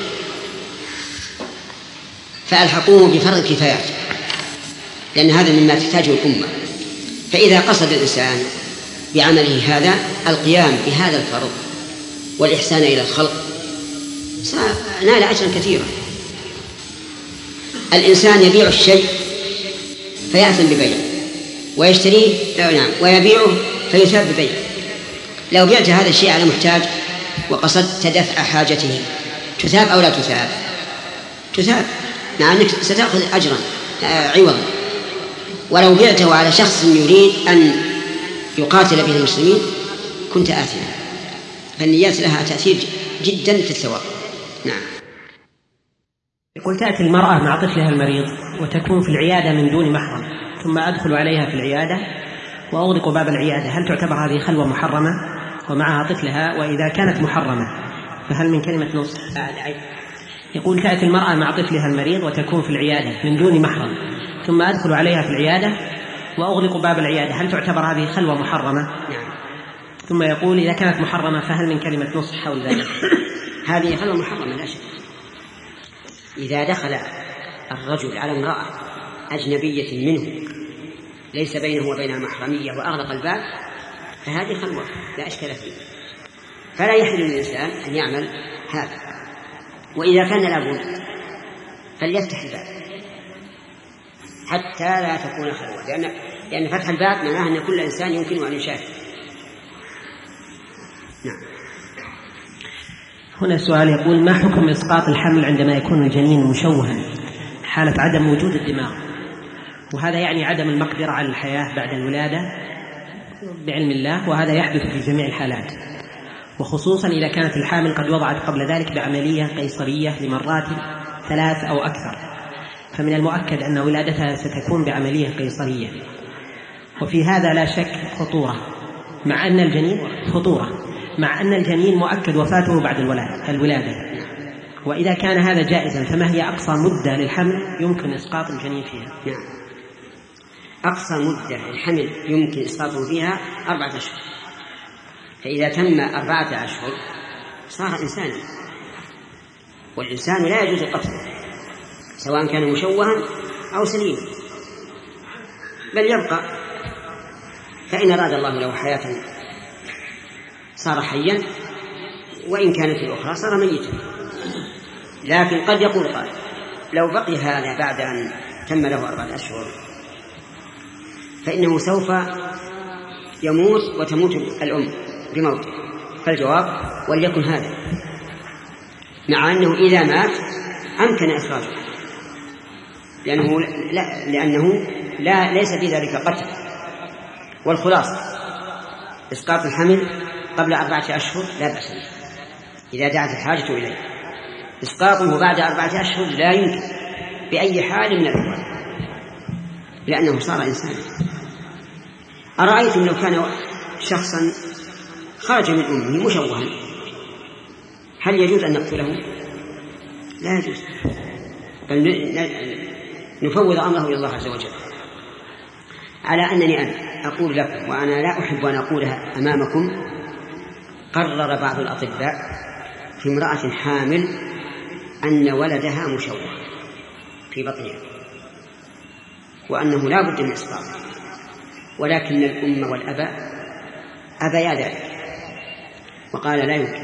فألحقوه بفرض كفاية، لأن هذا مما تحتاجه الأمة. فإذا قصد الإنسان بعمله هذا القيام بهذا الفرض والإحسان إلى الخلق نال أجرا كثيرا. الإنسان يبيع الشيء فيأثم ببيعه، ويشتريه نعم ويبيعه فيثاب ببيعه. لو بعت هذا الشيء على محتاج وقصدت دفع حاجته تثاب أو لا تثاب؟ تثاب، مع أنك ستأخذ أجرا عوضا. ولو بعته على شخص يريد أن يقاتل به المسلمين كنت آثما. فالنيات لها تأثير جدا في الثواب. نعم. يقول تأتي المرأة مع طفلها المريض وتكون في العيادة من دون محرم، ثم أدخل عليها في العيادة وأغلق باب العيادة، هل تعتبر هذه خلوة محرمة ومعها طفلها؟ وإذا كانت محرمة فهل من كلمة نصح؟ يقول تأتي المرأة مع طفلها المريض وتكون في العيادة من دون محرم، ثم أدخل عليها في العيادة وأغلق باب العيادة، هل تعتبر هذه خلوة محرمة؟ نعم. ثم يقول إذا كانت محرمة فهل من كلمة نصح حول ذلك؟ هذه خلوة محرمة لا شك. إذا دخل الرجل على امرأة أجنبية منه ليس بينه وبينها محرمية وأغلق الباب فهذه خلوة لا إشكال فيه، فلا يحل للإنسان أن يعمل هذا. وإذا كان لابد فليفتح الباب حتى لا تكون خلوة، لأن, لأن فتح الباب معناه أن كل إنسان يمكن أن يشاهد. نعم. هنا سؤال يقول ما حكم إسقاط الحمل عندما يكون الجنين مشوها حالة عدم وجود الدماغ، وهذا يعني عدم المقدرة على الحياة بعد الولادة بعلم الله، وهذا يحدث في جميع الحالات، وخصوصا إذا كانت الحامل قد وضعت قبل ذلك بعملية قيصرية لمرات ثلاث أو أكثر، فمن المؤكد أن ولادتها ستكون بعملية قيصرية. وفي هذا لا شك خطورة مع أن الجنين خطورة مع أن الجنين مؤكد وفاته بعد الولادة. وإذا كان هذا جائزا فما هي أقصى مدة للحمل يمكن إسقاط الجنين فيها؟ نعم. أقصى مدة للحمل يمكن إسقاطه فيها أربعة أشهر، فإذا تم أربعة أشهر صار إنسانا، والإنسان لا يجوز قتله سواء كان مشوها أو سليما، بل يبقى، فإن أراد الله له حياة صار حيا، وإن كانت الأخرى صار ميتا. لكن قد يقول قائل لو بقي هذا بعد أن تم له أربعة أشهر فإنه سوف يموت وتموت الأم بموته، فالجواب وليكن هذا، مع أنه إذا مات أمكن إخراجه، لأنه لا, لأنه لا ليس في ذلك قتل. والخلاصة إسقاط الحمل قبل أربعة أشهر لا بأس به إذا دعت الحاجة إليه. إسقاطه بعد أربعة أشهر لا يمكن بأي حال من الأحوال، لأنه صار إنسانا. أرأيتم لو كان شخصا خرج من أمه مشوها هل يجوز أن نقتله؟ لا يجوز، بل نفوض أمره إلى الله عز وجل. على أنني أنا أقول لكم، وأنا لا أحب أن أقولها أمامكم، قرر بعض الأطباء في امرأة حامل أن ولدها مشوه في بطنها، وأنه لا بد من إسقاطه، ولكن الأم والأب أبيا ذلك وقال لا يمكن،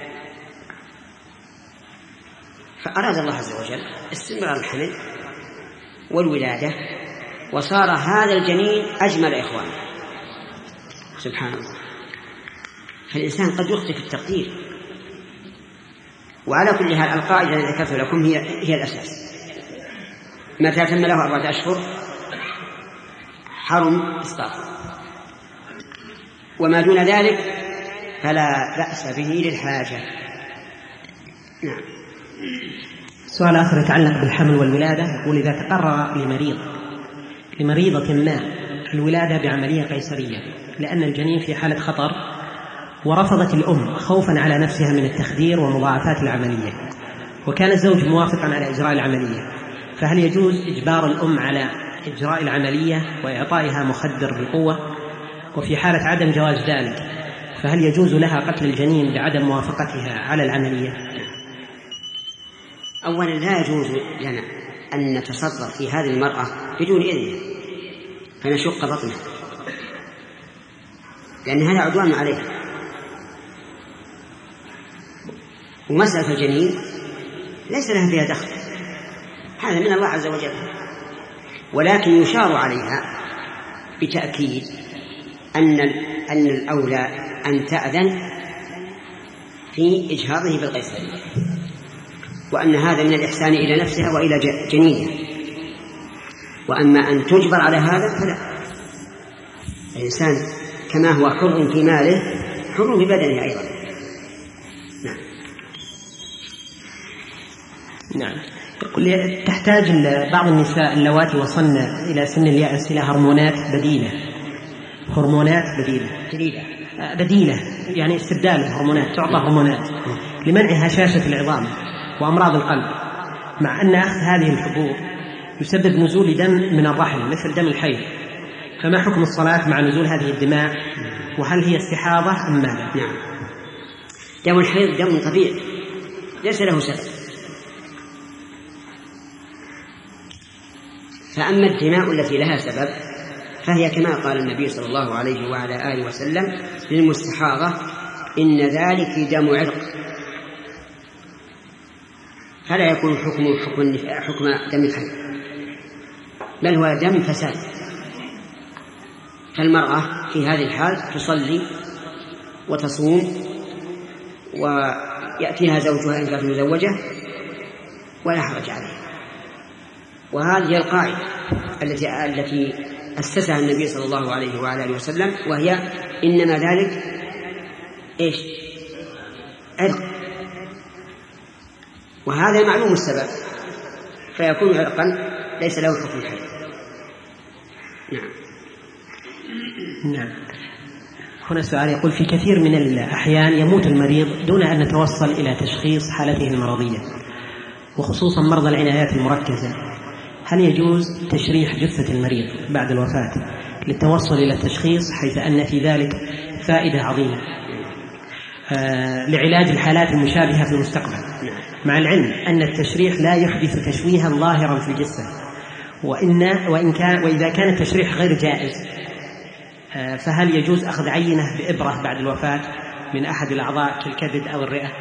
فأراد الله عز وجل استمرار الحمل والولادة، وصار هذا الجنين أجمل إخوانه. سبحان الله. فالإنسان قد يخطئ في التقدير. وعلى كل حال القاعدة التي ذكرت لكم هي هي الأساس. متى تم له أربعة أشهر حرم إسقاطه، وما دون ذلك فلا بأس به للحاجة. نعم. سؤال آخر يتعلق بالحمل والولادة، يقول إذا تقرر لمريض لمريضة ما الولادة بعملية قيصرية لأن الجنين في حالة خطر، ورفضت الأم خوفا على نفسها من التخدير ومضاعفات العملية، وكان الزوج موافقا على إجراء العملية، فهل يجوز إجبار الأم على إجراء العملية وإعطائها مخدر بقوة؟ وفي حالة عدم جواز ذلك فهل يجوز لها قتل الجنين بعدم موافقتها على العملية؟ أولا لا يجوز لنا أن نتصرف في هذه المرأة بدون إذنها فنشق بطنها، لأن هذا عدوان عليها. ومسألة الجنين ليس لها فيها دخل، هذا من الله عز وجل، ولكن يشار عليها بتأكيد أن أن الأولى أن تأذن في إجهاضه بالقيصرية، وأن هذا من الإحسان إلى نفسها وإلى جنينها. وأما أن تجبر على هذا فلا، الإنسان كما هو حر في ماله حر في بدنه أيضا. نعم. نعم. يقول تحتاج بعض النساء اللواتي وصلن إلى سن اليأس إلى هرمونات بديلة هرمونات بديلة بديلة, بديلة يعني استبدال الهرمونات، تعطى هرمونات لمنع هشاشة العظام وأمراض القلب، مع أن أخذ هذه الحبوب يسبب نزول دم من الرحم مثل دم الحيض، فما حكم الصلاة مع نزول هذه الدماء؟ وهل هي استحاضة أم ماذا؟ نعم. دم الحيض دم طبيعي ليس له سبب، فأما الدماء التي لها سبب فهي كما قال النبي صلى الله عليه وعلى آله وسلم للمستحاضة: إن ذلك دم عرق، فلا يكون حكم حكم حكم دم الحيض، بل هو دم فساد. فالمرأة في هذه الحال تصلي وتصوم ويأتيها زوجها إن كانت مزوجة ولا حرج عليها. وهذه القاعدة التي التي أسسها النبي صلى الله عليه وعلى آله وسلم، وهي إنما ذلك إيش؟ عرق، وهذا معلوم السبب فيكون عرقا ليس له حكم الحيض. نعم. نعم. هنا سؤال يقول: في كثير من الأحيان يموت المريض دون أن نتوصل إلى تشخيص حالته المرضية، وخصوصا مرضى العنايات المركزة، هل يجوز تشريح جثة المريض بعد الوفاة للتوصل إلى التشخيص، حيث أن في ذلك فائدة عظيمة آه لعلاج الحالات المشابهة في المستقبل، مع العلم أن التشريح لا يحدث تشويها ظاهرا في الجثة، وإن وإن كان وإذا كان التشريح غير جائز آه فهل يجوز أخذ عينة بإبرة بعد الوفاة من أحد الأعضاء كالكبد أو الرئة؟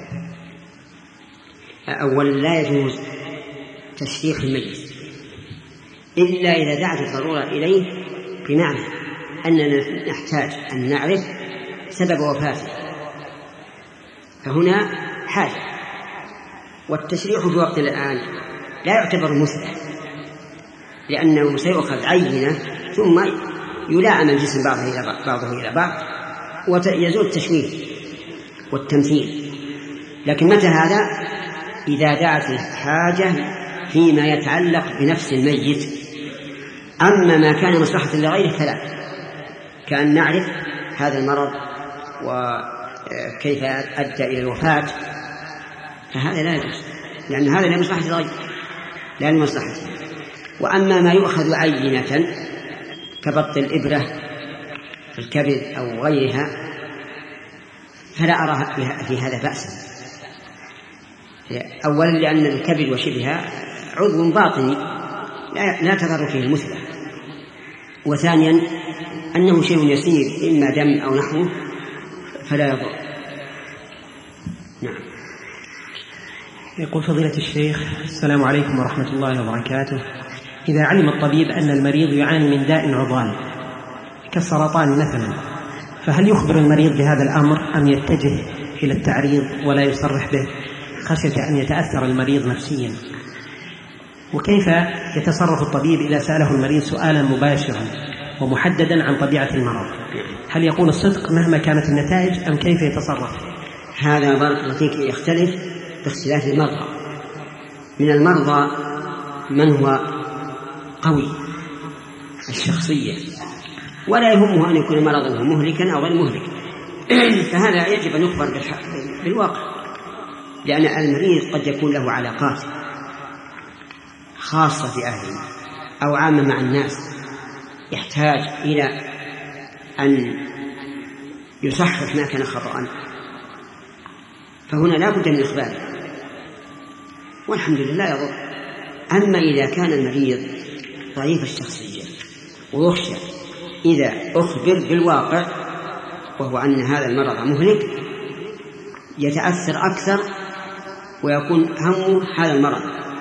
أولا لا يجوز تشريح الميت إلا إذا دعت الضرورة إليه، بمعنى أننا نحتاج أن نعرف سبب وفاته، فهنا حاجة. والتشريح في وقت الآن لا يعتبر مثلى، لأنه سيؤخذ عينة ثم يلاعم الجسم بعضه إلى بعضه إلى بعض ويزول التشويه والتمثيل. لكن متى هذا؟ إذا دعت الحاجة فيما يتعلق بنفس الميت. أما ما كان مصلحة لغيره فلا، كأن نعرف هذا المرض وكيف أدى إلى الوفاة، فهذا لا يجوز، لأن هذا لمصلحة الغير لا لمصلحته. وأما ما يؤخذ عينة كبط الإبرة في الكبد أو غيرها فلا أرى في هذا بأسا. أولا لأن الكبد وشبهها عضو باطني لا تضر فيه المثلى، وثانيا أنه شيء يسير إما دم أو نحوه فلا يضر. نعم. يقول فضيلة الشيخ: السلام عليكم ورحمة الله وبركاته. إذا علم الطبيب أن المريض يعاني من داء عضال كالسرطان مثلا، فهل يخبر المريض بهذا الأمر أم يتجه إلى التعريض ولا يصرح به خشية أن يتأثر المريض نفسيا؟ وكيف يتصرف الطبيب إذا سأله المريض سؤالا مباشرا ومحددا عن طبيعة المرض؟ هل يقول الصدق مهما كانت النتائج أم كيف يتصرف؟ هذا بارك الله فيك يختلف باختلاف المرضى. من المرضى من هو قوي الشخصية، ولا يهمه أن يكون مرضه مهلكا أو غير مهلك. فهذا يجب أن يخبر بالواقع، لأن المريض قد يكون له علاقات خاصة في أهله أو عامة مع الناس، يحتاج إلى أن يصحح ما كان خطأ، فهنا لا بد من إخباره، والحمد لله يضر. أما إذا كان المريض ضعيف الشخصية ويخشى إذا أخبر بالواقع وهو أن هذا المرض مهلك يتأثر أكثر ويكون همه هذا المرض.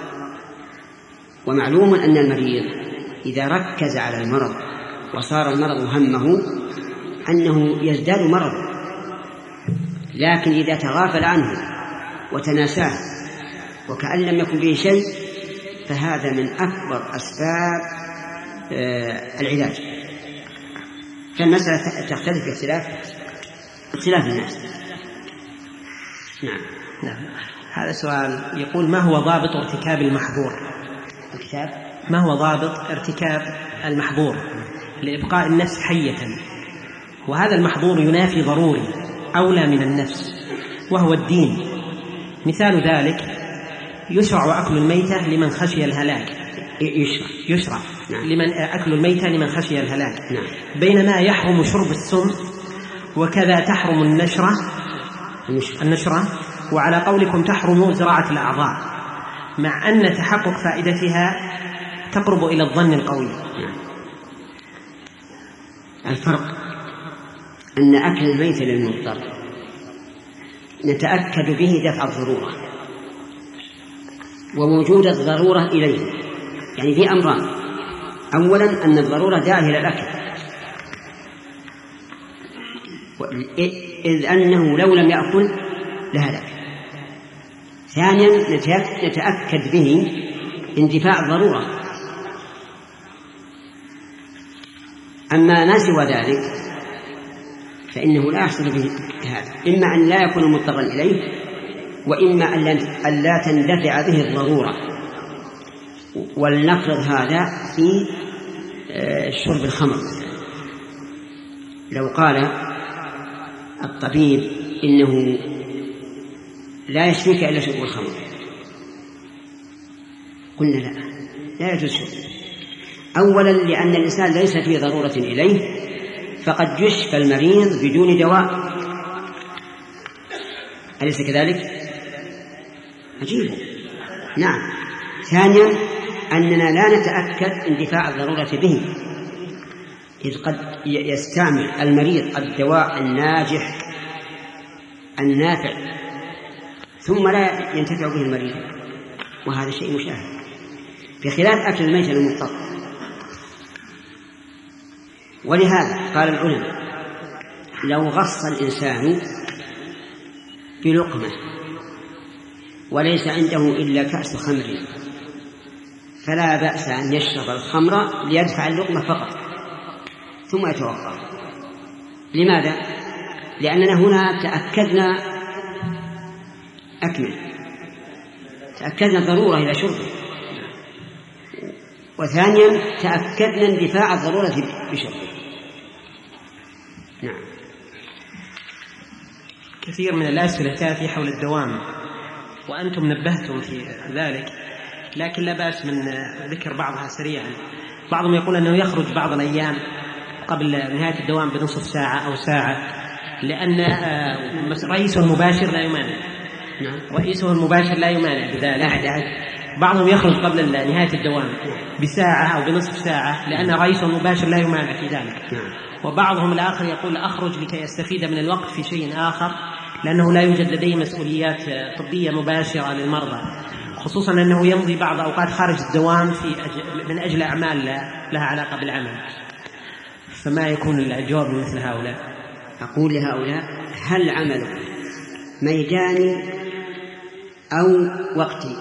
ومعلوم أن المريض إذا ركز على المرض وصار المرض همه أنه يزداد مرضه، لكن إذا تغافل عنه وتناساه وكأن لم يكن به شيء فهذا من أكبر أسباب العلاج. فالمسألة تختلف باختلاف اختلاف الناس. نعم. نعم. هذا سؤال يقول: ما هو ضابط ارتكاب المحظور؟ الكتاب ما هو ضابط ارتكاب المحظور لإبقاء النفس حية، وهذا المحظور ينافي ضروري أولى من النفس وهو الدين؟ مثال ذلك: يشرع أكل الميتة لمن خشي الهلاك. يشرع, يشرع. نعم. لمن أكل الميتة لمن خشي الهلاك. نعم. بينما يحرم شرب السم، وكذا تحرم النشرة النشرة وعلى قولكم تحرم زراعة الأعضاء، مع أن تحقق فائدتها تقرب إلى الظن القوي. نعم. الفرق أن أكل الميتة للمضطر نتأكد به دفع الضرورة ووجود الضرورة إليه، يعني في أمران: أولا أن الضرورة داعية إلى الأكل، إذ أنه لو لم يأكل لهلك. ثانيا نتأكد به اندفاع الضرورة. أما ما سوى ذلك فإنه لا يحصل به هذا، إما أن لا يكون مضطرا إليه، وإما أن لا تندفع به الضرورة. ولنفرض هذا في شرب الخمر. لو قال الطبيب إنه لا يشفيك إلا شرب الخمر، قلنا لا لا يجوز شرب. أولا لأن الإنسان ليس في ضرورة إليه، فقد يشفى المريض بدون دواء، أليس كذلك؟ عجيب. نعم. ثانيا أننا لا نتأكد اندفاع الضرورة به، إذ قد يستعمل المريض الدواء الناجح النافع ثم لا ينتفع به المريض، وهذا شيء مشاهد، بخلاف أكل الميت المضطر. ولهذا قال العلماء: لو غص الإنسان بلقمة وليس عنده إلا كأس خمر فلا بأس أن يشرب الخمر ليدفع اللقمة فقط ثم يتوقف. لماذا؟ لأننا هنا تأكدنا أكمل تأكدنا الضرورة إلى شربه، وثانيا تأكدنا اندفاع الضرورة بشربه. نعم. كثير من الأسئلة تأتي حول الدوام وأنتم نبهتم في ذلك، لكن لا بأس من ذكر بعضها سريعا. بعضهم يقول أنه يخرج بعض الأيام قبل نهاية الدوام بنصف ساعة أو ساعة، لأن رئيسه المباشر لا يمانع. نعم. رئيسه المباشر لا يمانع بذلك. بعضهم يخرج قبل نهاية الدوام بساعة أو بنصف ساعة لأن رئيسه المباشر لا يمانع في ذلك. نعم. وبعضهم الآخر يقول أخرج لكي يستفيد من الوقت في شيء آخر، لأنه لا يوجد لديه مسؤوليات طبية مباشرة للمرضى، خصوصا أنه يمضي بعض أوقات خارج الدوام في أجل من أجل أعمال لها علاقة بالعمل. فما يكون الجواب مثل هؤلاء؟ أقول لهؤلاء: هل عملك ميداني أو وقتي؟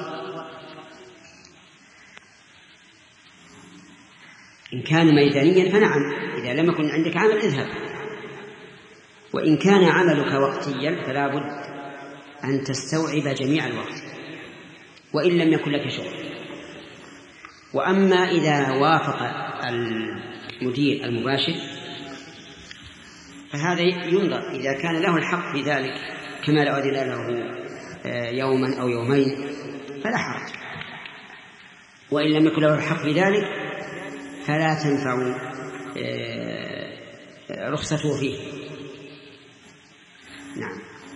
إن كان ميدانيا فنعم، إذا لم يكن عندك عمل اذهب. وإن كان عملك وقتيا فلا بد أن تستوعب جميع الوقت وإن لم يكن لك شغل. وأما إذا وافق المدير المباشر فهذا ينظر إذا كان له الحق في ذلك كما لو أذن له يوما أو يومين فلا حرج، وإن لم يكن له الحق في ذلك فلا تنفع رخصته فيه. نعم.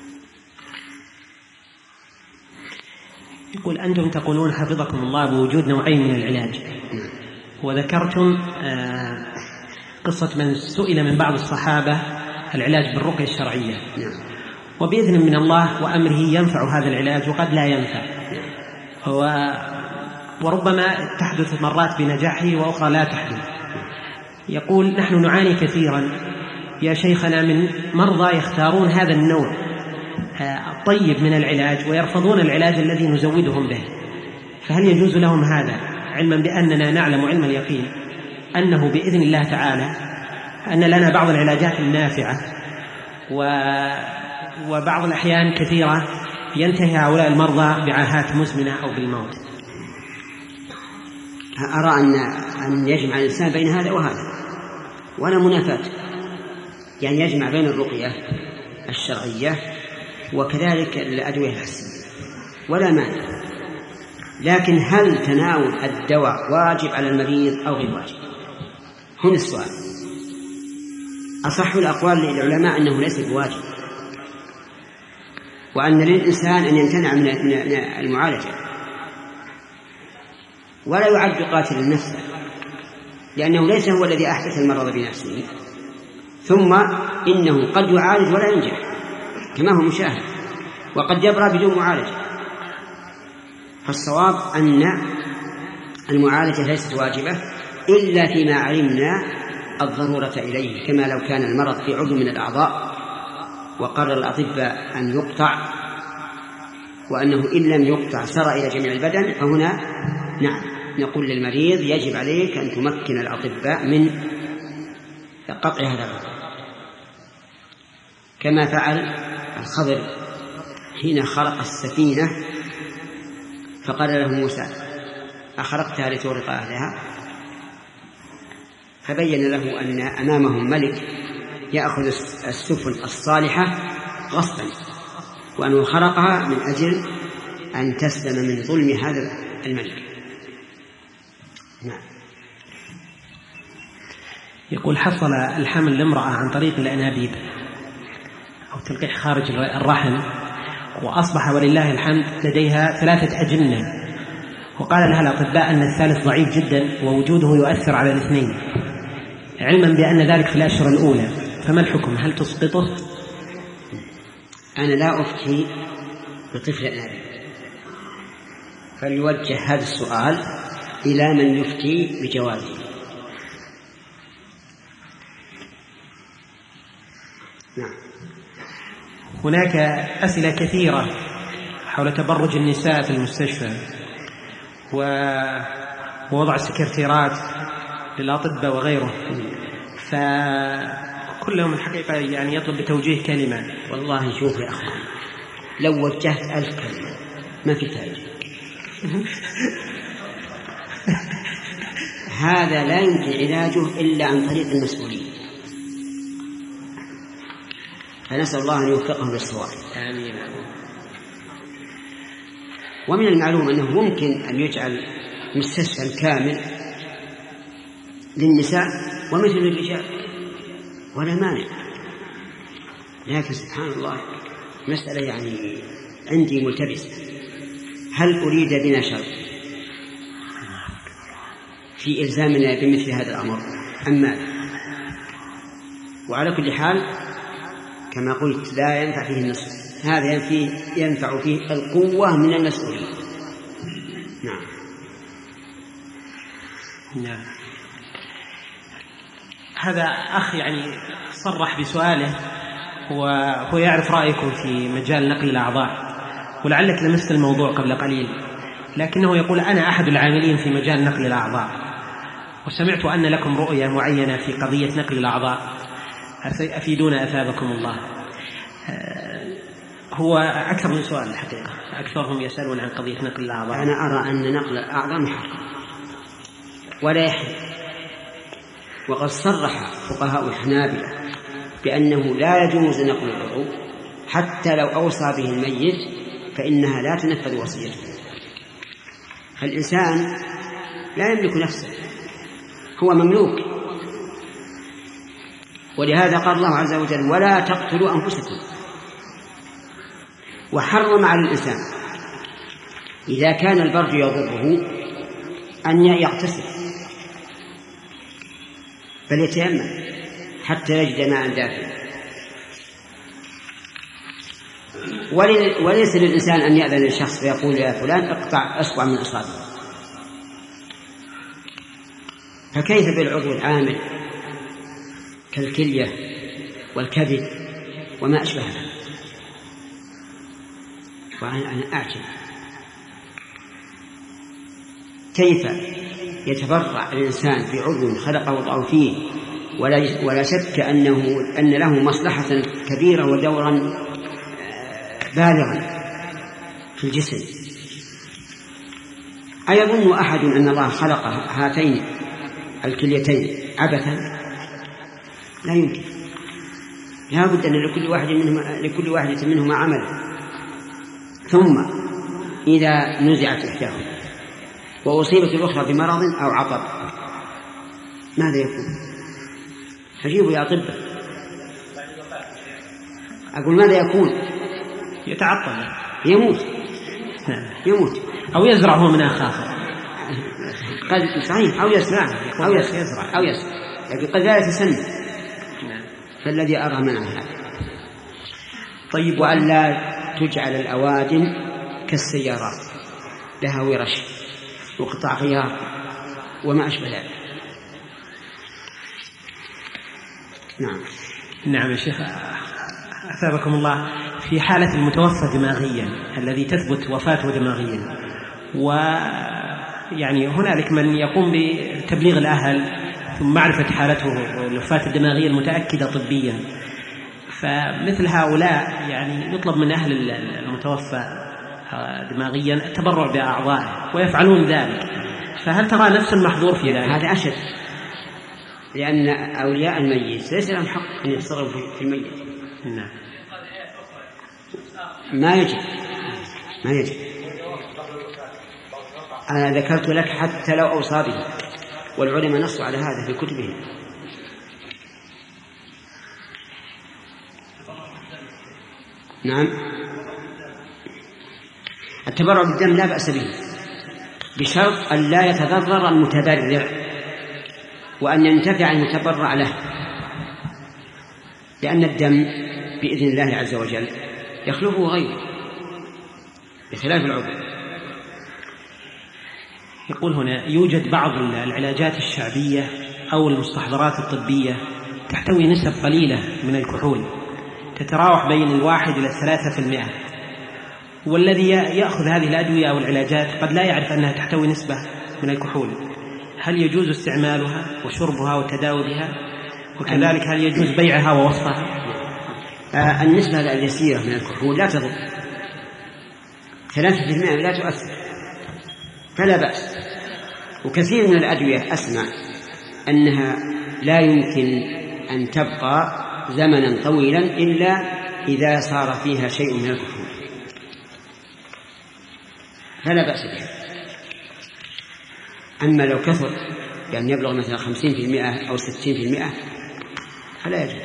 يقول أنتم تقولون حفظكم الله بوجود نوعين من العلاج، وذكرتم قصة من سئل من بعض الصحابة العلاج بالرقية الشرعية، وبإذن من الله وأمره ينفع هذا العلاج وقد لا ينفع، وربما تحدث مرات بنجاحه وأخرى لا تحدث. يقول نحن نعاني كثيرا يا شيخنا من مرضى يختارون هذا النوع الطيب من العلاج ويرفضون العلاج الذي نزودهم به، فهل يجوز لهم هذا علما بأننا نعلم علم اليقين أنه بإذن الله تعالى أن لنا بعض العلاجات النافعة وبعض الأحيان كثيرة ينتهي هؤلاء المرضى بعاهات مزمنة أو بالموت؟ أرى أن أن يجمع الإنسان بين هذا وهذا ولا منافاة، يعني يجمع بين الرقية الشرعية وكذلك الأدوية الحسية ولا مانع، لكن هل تناول الدواء واجب على المريض أو غير واجب؟ هنا السؤال. أصح الأقوال للعلماء أنه ليس بواجب، وأن للإنسان أن يمتنع من المعالجة، ولا يعد قاتل نفسه لأنه ليس هو الذي أحدث المرض بنفسه، ثم إنه قد يعالج ولا ينجح كما هو مشاهد، وقد يبرأ بدون معالجة. فالصواب أن المعالجة ليست واجبة إلا فيما علمنا الضرورة إليه، كما لو كان المرض في عضو من الأعضاء وقرر الأطباء أن يقطع، وأنه إن لم يقطع سرى إلى جميع البدن، فهنا نعم نقول للمريض يجب عليك أن تمكن الأطباء من قطع هذا العضو، كما فعل الخضر حين خلق السفينة فقال له موسى أخرقتها لتغرق أهلها، فبين له أن أمامهم ملك يأخذ السفن الصالحة غصبا، وأنه خرقها من أجل أن تسلم من ظلم هذا الملك. نعم. يقول حصل الحمل لامرأة عن طريق الأنابيب أو تلقيح خارج الرحم، وأصبح ولله الحمد لديها ثلاثة أجنة، وقال لها الأطباء أن الثالث ضعيف جدا ووجوده يؤثر على الاثنين، علما بأن ذلك في الأشهر الأولى، فما الحكم؟ هل تسقطه؟ أنا لا أفتي بطفل الأنابيب، فليوجه هذا السؤال إلى من يفتي بجوازه. نعم. هناك أسئلة كثيرة حول تبرج النساء في المستشفى ووضع السكرتيرات للأطباء وغيره، فكلهم الحقيقة يعني يطلب بتوجيه كلمة. والله شوف يا أخوان، لو وجهت ألف كلمة ما في فائدة. هذا لا يمكن علاجه إلا عن طريق المسؤولين، فنسأل الله أن يوفقهم للصواب. آمين. ومن المعلوم أنه ممكن أن يجعل مستشفى كامل للنساء ومثل للرجال ولا مانع، لكن سبحان الله مسألة يعني عندي ملتبسة. هل أريد بنا شر في إلزامنا بمثل هذا الأمر أم ماذا؟ وعلى كل حال كما قلت لا ينفع فيه النصر، هذا ينفع فيه القوة من المسؤولين. نعم. نعم. هذا أخ يعني صرح بسؤاله، وهو يعرف رأيكم في مجال نقل الأعضاء، ولعلك لمست الموضوع قبل قليل، لكنه يقول أنا أحد العاملين في مجال نقل الأعضاء، وسمعت أن لكم رؤية معينة في قضية نقل الأعضاء، أفيدونا أثابكم الله. هو أكثر من سؤال الحقيقة، أكثرهم يسألون عن قضية نقل الأعضاء. أنا أرى أن نقل الأعضاء محرم ولا يحل، وقد صرح فقهاء الحنابلة بأنه لا يجوز نقل العضو حتى لو أوصى به الميت فإنها لا تنفذ وصيته. فالإنسان لا يملك نفسه، هو مملوك، ولهذا قال الله عز وجل ولا تقتلوا أنفسكم، وحرم على الإنسان إذا كان البرد يضره أن يغتسل بل يتيمم حتى يجد ماء دافئا. وليس للإنسان أن يأذن للشخص فيقول يا فلان اقطع أصبع من أصابعه. فكيف بالعضو العامل كالكلية والكبد وما أشبهها؟ وأنا أعجب كيف يتبرع الإنسان بعضو خلقه الله فيه ولا شك أنه أن له مصلحة كبيرة ودورا بالغا في الجسم. أيظن أحد أن الله خلق هاتين الكليتين عبثا؟ لا يمكن، لا بد أن لكل واحد منهما لكل واحدة منهما عمل. ثم إذا نزعت إحداهما وأصيبت الأخرى بمرض أو عطب ماذا يكون؟ فجيبوا يا أطباء، أقول ماذا يكون؟ يتعطل، يموت يموت أو يزرع هو من أخاه. قد صحيح، أو يزرع أو يزرع أو يزرع، لكن قد لا يتسنى. فالذي أرى منع هذا. طيب، وأن لا تجعل الأوادم كالسيارات لها ورش وقطع غيار وما أشبه ذلك. نعم نعم يا شيخ أثابكم الله. في حالة المتوفى دماغيا الذي تثبت وفاته دماغيا، ويعني هنالك من يقوم بتبليغ الأهل ثم معرفة حالته والوفاة الدماغية المتأكدة طبيا، فمثل هؤلاء يعني يطلب من أهل المتوفى دماغيا التبرع بأعضائه ويفعلون ذلك، فهل ترى نفس المحظور في ذلك؟ هذا أشد، لأن أولياء الميت ليس لهم حق أن يتصرفوا في الميت. نعم. ما يجب ما يجب أنا ذكرت لك حتى لو أوصى به، والعلماء نصوا على هذا في كتبهم. نعم، التبرع بالدم لا بأس به بشرط أن لا يتضرر المتبرع وأن ينتفع المتبرع له، لأن الدم بإذن الله عز وجل يخلفه غيره بخلاف العضو. يقول هنا يوجد بعض العلاجات الشعبية أو المستحضرات الطبية تحتوي نسب قليلة من الكحول تتراوح بين الواحد إلى الثلاثة في المئة، والذي يأخذ هذه الأدوية أو العلاجات قد لا يعرف أنها تحتوي نسبة من الكحول. هل يجوز استعمالها وشربها والتداوي بها؟ وكذلك هل يجوز بيعها ووصفها؟ آه النسبة اليسيرة من الكحول لا تضر، ثلاثة في المئة لا تؤثر فلا بأس. وكثير من الأدوية أسمع أنها لا يمكن أن تبقى زمنا طويلا إلا إذا صار فيها شيء من الكحول، فلا بأس بها. أما لو كثر يعني يبلغ مثلا خمسين في المئة أو ستين في المئة فلا يجوز.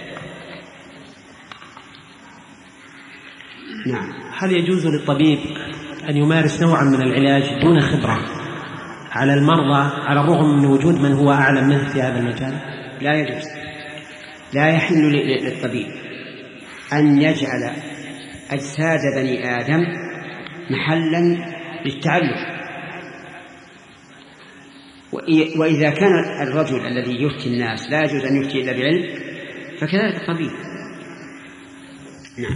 نعم. هل يجوز للطبيب أن يمارس نوعا من العلاج دون خبرة على المرضى على الرغم من وجود من هو أعلم منه في هذا المجال؟ لا يجوز، لا يحل للطبيب أن يجعل أجساد بني آدم محلا للتعلم. وإذا كان الرجل الذي يفتي الناس لا يجوز أن يفتي إلا بعلم فكذلك الطبيب. نعم.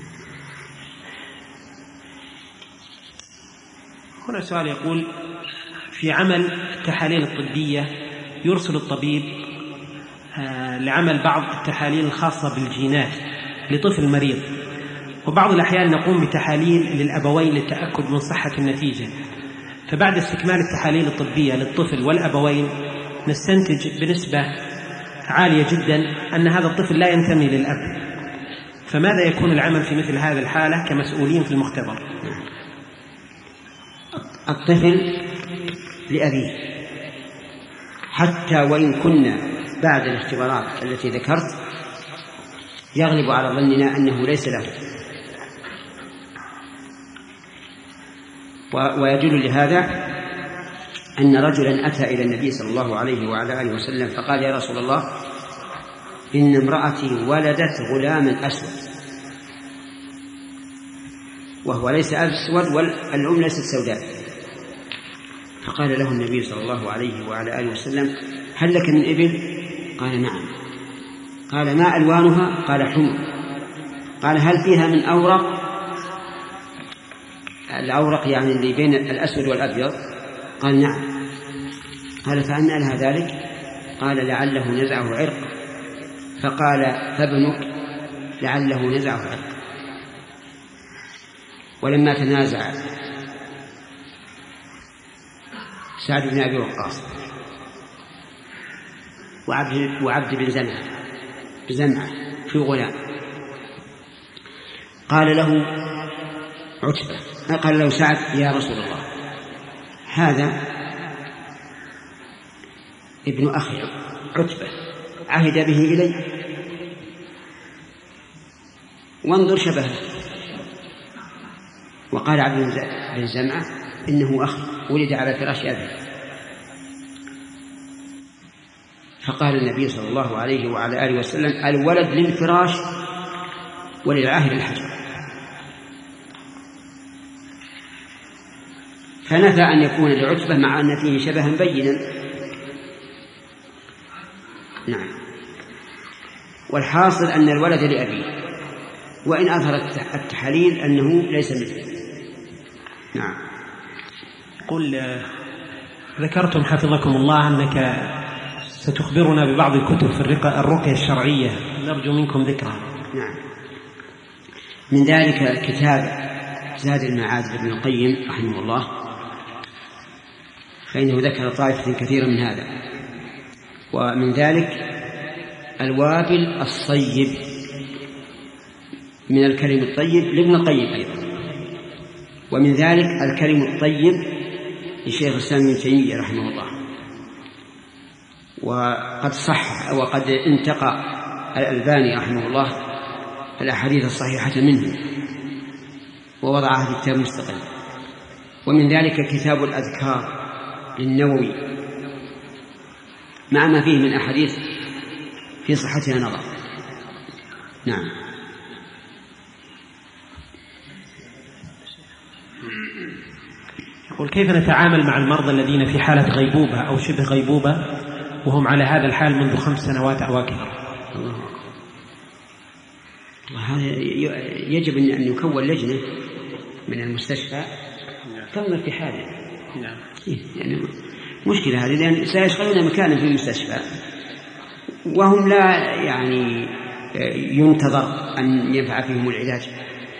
هنا سؤال يقول في عمل التحاليل الطبية يرسل الطبيب لعمل بعض التحاليل الخاصة بالجينات لطفل مريض، وبعض الأحيان نقوم بتحاليل للأبوين للتأكد من صحة النتيجة، فبعد استكمال التحاليل الطبية للطفل والأبوين نستنتج بنسبة عالية جدا أن هذا الطفل لا ينتمي للأب، فماذا يكون العمل في مثل هذه الحالة كمسؤولين في المختبر؟ الطفل لأبيه، حتى وإن كنا بعد الاختبارات التي ذكرت يغلب على ظننا أنه ليس له، ويدل لهذا أن رجلا أتى إلى النبي صلى الله عليه وعلى آله وسلم فقال: يا رسول الله، إن امرأتي ولدت غلاما أسود، وهو ليس أسود والأم ليست سوداء. فقال له النبي صلى الله عليه وعلى آله وسلم: هل لك من إبل؟ قال: نعم. قال: ما ألوانها؟ قال: حمر. قال: هل فيها من أورق؟ الأورق يعني اللي بين الأسود والأبيض. قال: نعم. قال: فأنى لها ذلك؟ قال: لعله نزعه عرق. فقال: فابنك لعله نزعه عرق. ولما تنازع سعد بن أبي وقاص وعبد, وعبد بن زمعة بزمعة في غلام، قال له عتبة قال له سعد: يا رسول الله، هذا ابن أخي عتبة عهد به إلي، وانظر شبهه. وقال عبد بن زمعة: إنه أخي ولد على فراش أبي. فقال النبي صلى الله عليه وعلى آله وسلم: الولد للفراش وللعاهر الحجر. فنفى أن يكون لعتبة مع أن فيه شبها بينا. نعم. والحاصل أن الولد لأبيه، وإن أثرت التحاليل أنه ليس مثله. نعم. قل ذكرتم حفظكم الله أنك ستخبرنا ببعض الكتب في الرقية الشرعية، نرجو منكم ذكرها. نعم. من ذلك كتاب زاد المعاد لابن القيم رحمه الله، فإنه ذكر طائفة كثيرة من هذا. ومن ذلك الوابل الصيب من الكلم الطيب لابن القيم أيضا. ومن ذلك الكلم الطيب لشيخ الإسلام ابن تيمية رحمه الله. وقد صح وقد انتقى الألباني رحمه الله الأحاديث الصحيحة منه ووضعها في كتاب مستقل. ومن ذلك كتاب الأذكار للنووي مع ما فيه من أحاديث في صحتها نظر. نعم. يقول: كيف نتعامل مع المرضى الذين في حالة غيبوبة أو شبه غيبوبة وهم على هذا الحال منذ خمس سنوات أو أكثر؟ وهذا يجب أن يكون لجنة من المستشفى تنظر في حاله. نعم. يعني مشكلة هذه، لأن سيشغلون مكانا في المستشفى وهم لا يعني ينتظر أن ينفع فيهم العلاج.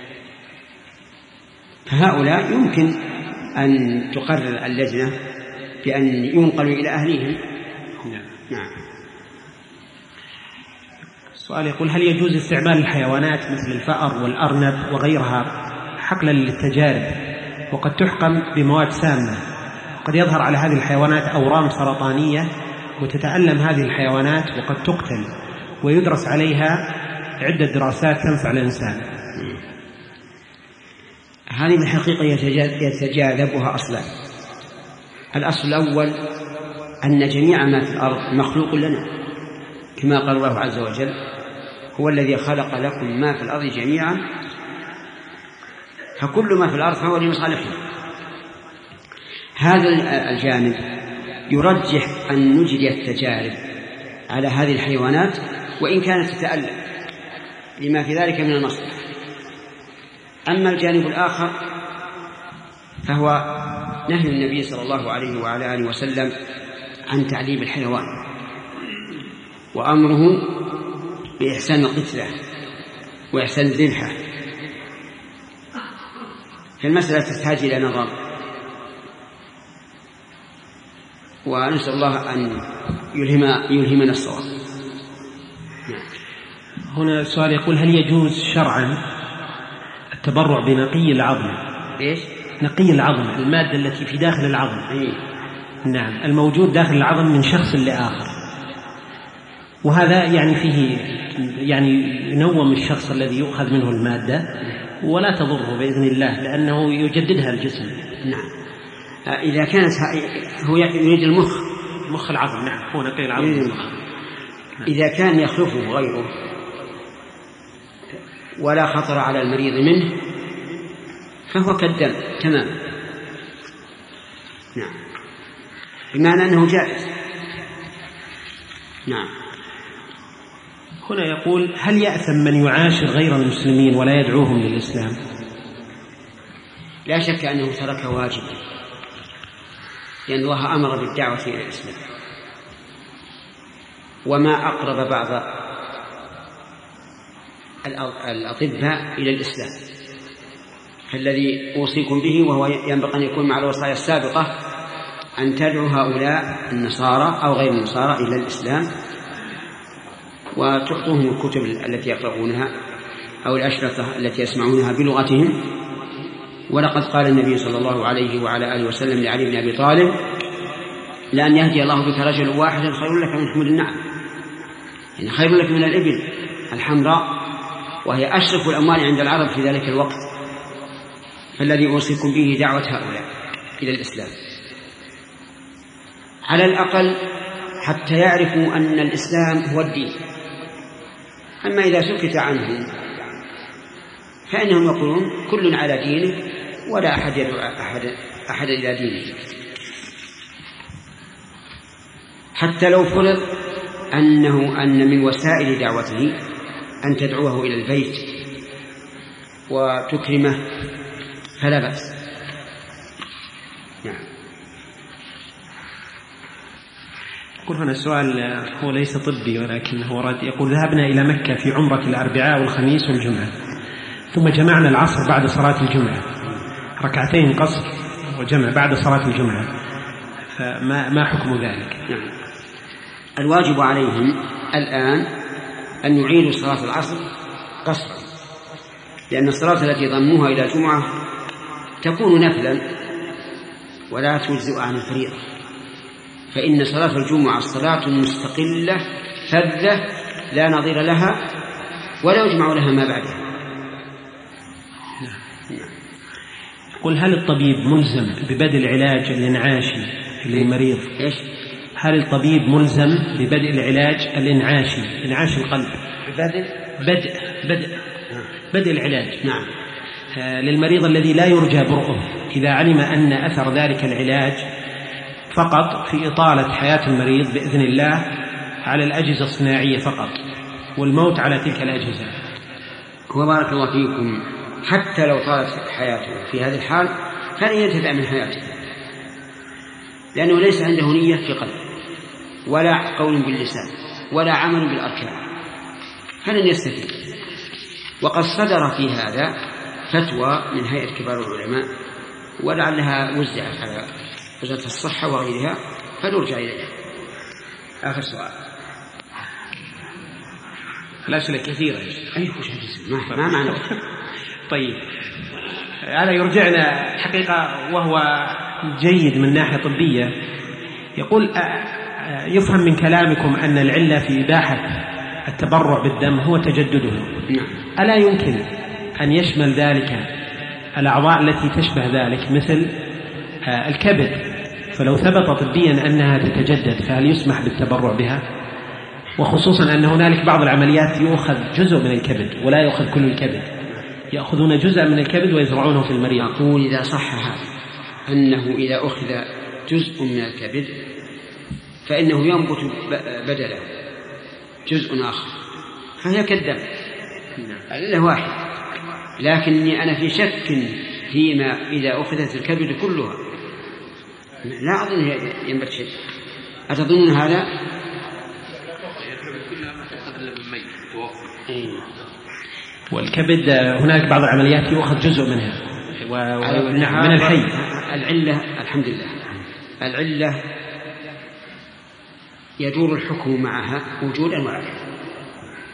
فهؤلاء يمكن أن تقرر اللجنة بأن ينقلوا إلى أهليهم. نعم. نعم. سؤال يقول: هل يجوز استعمال الحيوانات مثل الفأر والأرنب وغيرها حقلا للتجارب وقد تحقن بمواد سامة؟ قد يظهر على هذه الحيوانات أورام سرطانية وتتألم هذه الحيوانات وقد تقتل، ويدرس عليها عدة دراسات تنفع الإنسان. هذه الحقيقة يتجاذبها أصلا. الأصل الأول أن جميع ما في الأرض مخلوق لنا، كما قال الله عز وجل: هو الذي خلق لكم ما في الأرض جميعا، فكل ما في الأرض فهو لمصالحنا. هذا الجانب يرجح أن نجري التجارب على هذه الحيوانات وإن كانت تتألم لما في ذلك من المصلحة. أما الجانب الآخر فهو نهي النبي صلى الله عليه وعلى آله وسلم عن تعذيب الحيوان، وأمره بإحسان القتلة وإحسان الذبحة. فالمسألة تحتاج إلى نظر، ونسأل الله أن يلهم يلهمنا الصواب. هنا سؤال يقول: هل يجوز شرعا التبرع بنقي العظم؟ إيش؟ نقي العظم، المادة التي في داخل العظم. أيه؟ نعم، الموجود داخل العظم من شخص لآخر، وهذا يعني فيه يعني ينوم الشخص الذي يؤخذ منه المادة ولا تضره بإذن الله، لأنه يجددها الجسم. نعم. إذا كانت هو يريد المخ، مخ العظم. نعم، هو نقي العظم. إذا كان يخلفه غيره ولا خطر على المريض منه فهو كالدم تمام. نعم، بمعنى أنه جائز. نعم. هنا يقول: هل يأثم من يعاشر غير المسلمين ولا يدعوهم للإسلام؟ لا شك أنه ترك واجبا، لأن الله أمر بالدعوة إلى الإسلام. وما أقرب بعض الأطباء إلى الإسلام فالذي أوصيكم به، وهو ينبغي أن يكون مع الوصايا السابقة، أن تدعو هؤلاء النصارى أو غير النصارى إلى الإسلام، وتعطوهم الكتب التي يقرؤونها أو الأشرطة التي يسمعونها بلغتهم. ولقد قال النبي صلى الله عليه وعلى آله وسلم لعلي بن أبي طالب: لأن يهدي الله بك رجل واحد خير لك من حمل النعم، يعني خير لك من الإبل الحمراء، وهي أشرف الأموال عند العرب في ذلك الوقت. فالذي أوصيكم به دعوة هؤلاء إلى الإسلام على الأقل حتى يعرفوا أن الإسلام هو الدين. أما إذا سكت عنهم فإنهم يقولون كل على دينه ولا أحد يدعو أحد, أحد إلى دينه، حتى لو فرض أنه أن من وسائل دعوته أن تدعوه إلى البيت وتكرمه فلا بأس. نعم. يقول هنا السؤال هو ليس طبي ولكنه ورد. يقول: ذهبنا إلى مكة في عمرة الأربعاء والخميس والجمعة، ثم جمعنا العصر بعد صلاة الجمعة، ركعتين قصر وجمع بعد صلاة الجمعة، فما ما حكم ذلك؟ نعم. الواجب عليهم الآن أن يعيدوا صلاة العصر قصرا، لأن الصلاة التي ضموها إلى الجمعة تكون نفلا ولا تجزئ عن الفريضة، فإن صلاة الجمعة صلاة مستقلة فذة لا نظير لها ولا يجمع لها ما بعدها. قل: هل الطبيب ملزم ببدء العلاج الإنعاشي للمريض؟ إيش؟ هل الطبيب ملزم ببدء العلاج الإنعاشي، إنعاش القلب، بدء بدء بدء بدء العلاج نعم آه للمريض الذي لا يرجى برؤه، إذا علم أن أثر ذلك العلاج فقط في إطالة حياة المريض بإذن الله على الأجهزة الصناعية فقط، والموت على تلك الأجهزة؟ وبارك الله فيكم، حتى لو طالت حياته في هذه الحال فلن ينتفع من حياته، لأنه ليس عنده نية في قلبه ولا قول باللسان ولا عمل بالأركان، فلن يستفيد. وقد صدر في هذا فتوى من هيئة كبار العلماء ولعلها وزعت على وزارة الصحة وغيرها، فنرجع إليها. آخر سؤال. الأسئلة كثيرة. أي وش حديث ما ما معنى. طيب، هذا يرجعنا حقيقة وهو جيد من ناحية طبية. يقول: يفهم من كلامكم أن العلة في إباحة التبرع بالدم هو تجدده، ألا يمكن أن يشمل ذلك الأعضاء التي تشبه ذلك مثل الكبد؟ فلو ثبت طبيا أنها تتجدد فهل يسمح بالتبرع بها؟ وخصوصا أن هنالك بعض العمليات يؤخذ جزء من الكبد ولا يؤخذ كل الكبد، يأخذون جزء من الكبد ويزرعونه في المريض. أقول إذا صح هذا أنه إذا أخذ جزء من الكبد فإنه ينبت بدله جزء آخر، فهي كالدم إلا واحد. لكني أنا في شك فيما إذا أخذت الكبد كلها، لا أظن ينبت شيء. أتظنون هذا؟ والكبد هناك بعض العمليات يؤخذ جزء منها من الحي. العلة الحمد لله، العلة يدور الحكم معها وجودا وعدما،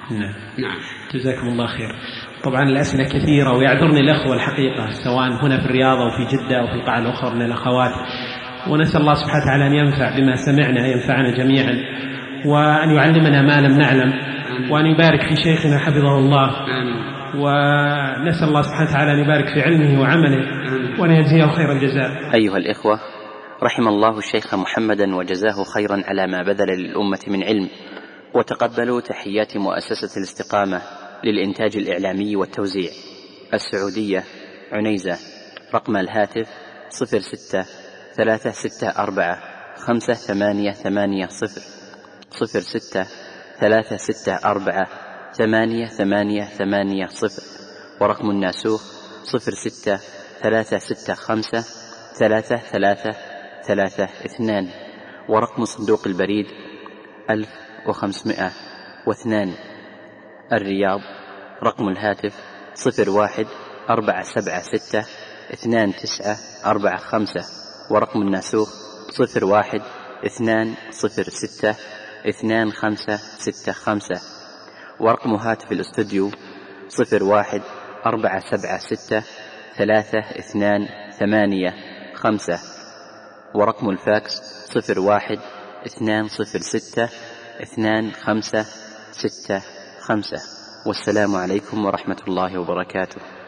نعم. نعم. جزاكم الله خير. طبعا الأسئلة كثيرة ويعذرني الأخوة الحقيقة سواء هنا في الرياض أو في جدة أو في القاعة الأخرى من الأخوات، ونسأل الله سبحانه وتعالى أن ينفع بما سمعنا، ينفعنا جميعا، وأن يعلمنا ما لم نعلم، وأن يبارك في شيخنا حفظه الله، ونسأل الله سبحانه وتعالى أن يبارك في علمه وعمله وأن يجزيه خير الجزاء. أيها الإخوة، رحم الله الشيخ محمدا وجزاه خيرا على ما بذل للأمة من علم، وتقبلوا تحيات مؤسسة الاستقامة للإنتاج الإعلامي والتوزيع السعودية عنيزة. رقم الهاتف صفر ستة ثلاثة ستة أربعة خمسة ثمانية ثمانية صفر صفر ستة ثلاثة ستة أربعة ثمانية ثمانية ثمانية صفر، ورقم الناسوخ صفر ستة ثلاثة ستة خمسة ثلاثة ثلاثة ثلاثة اثنان، ورقم صندوق البريد ألف وخمسمائة واثنان الرياض. رقم الهاتف صفر واحد أربعة سبعة ستة اثنان تسعة أربعة خمسة، ورقم الناسوخ صفر واحد اثنان صفر ستة اثنان خمسة ستة خمسة، ورقم هاتف الاستوديو صفر واحد أربعة سبعة ستة ثلاثة اثنان ثمانية خمسة، ورقم الفاكس صفر واحد اثنان صفر ستة اثنان خمسة ستة خمسة. والسلام عليكم ورحمة الله وبركاته.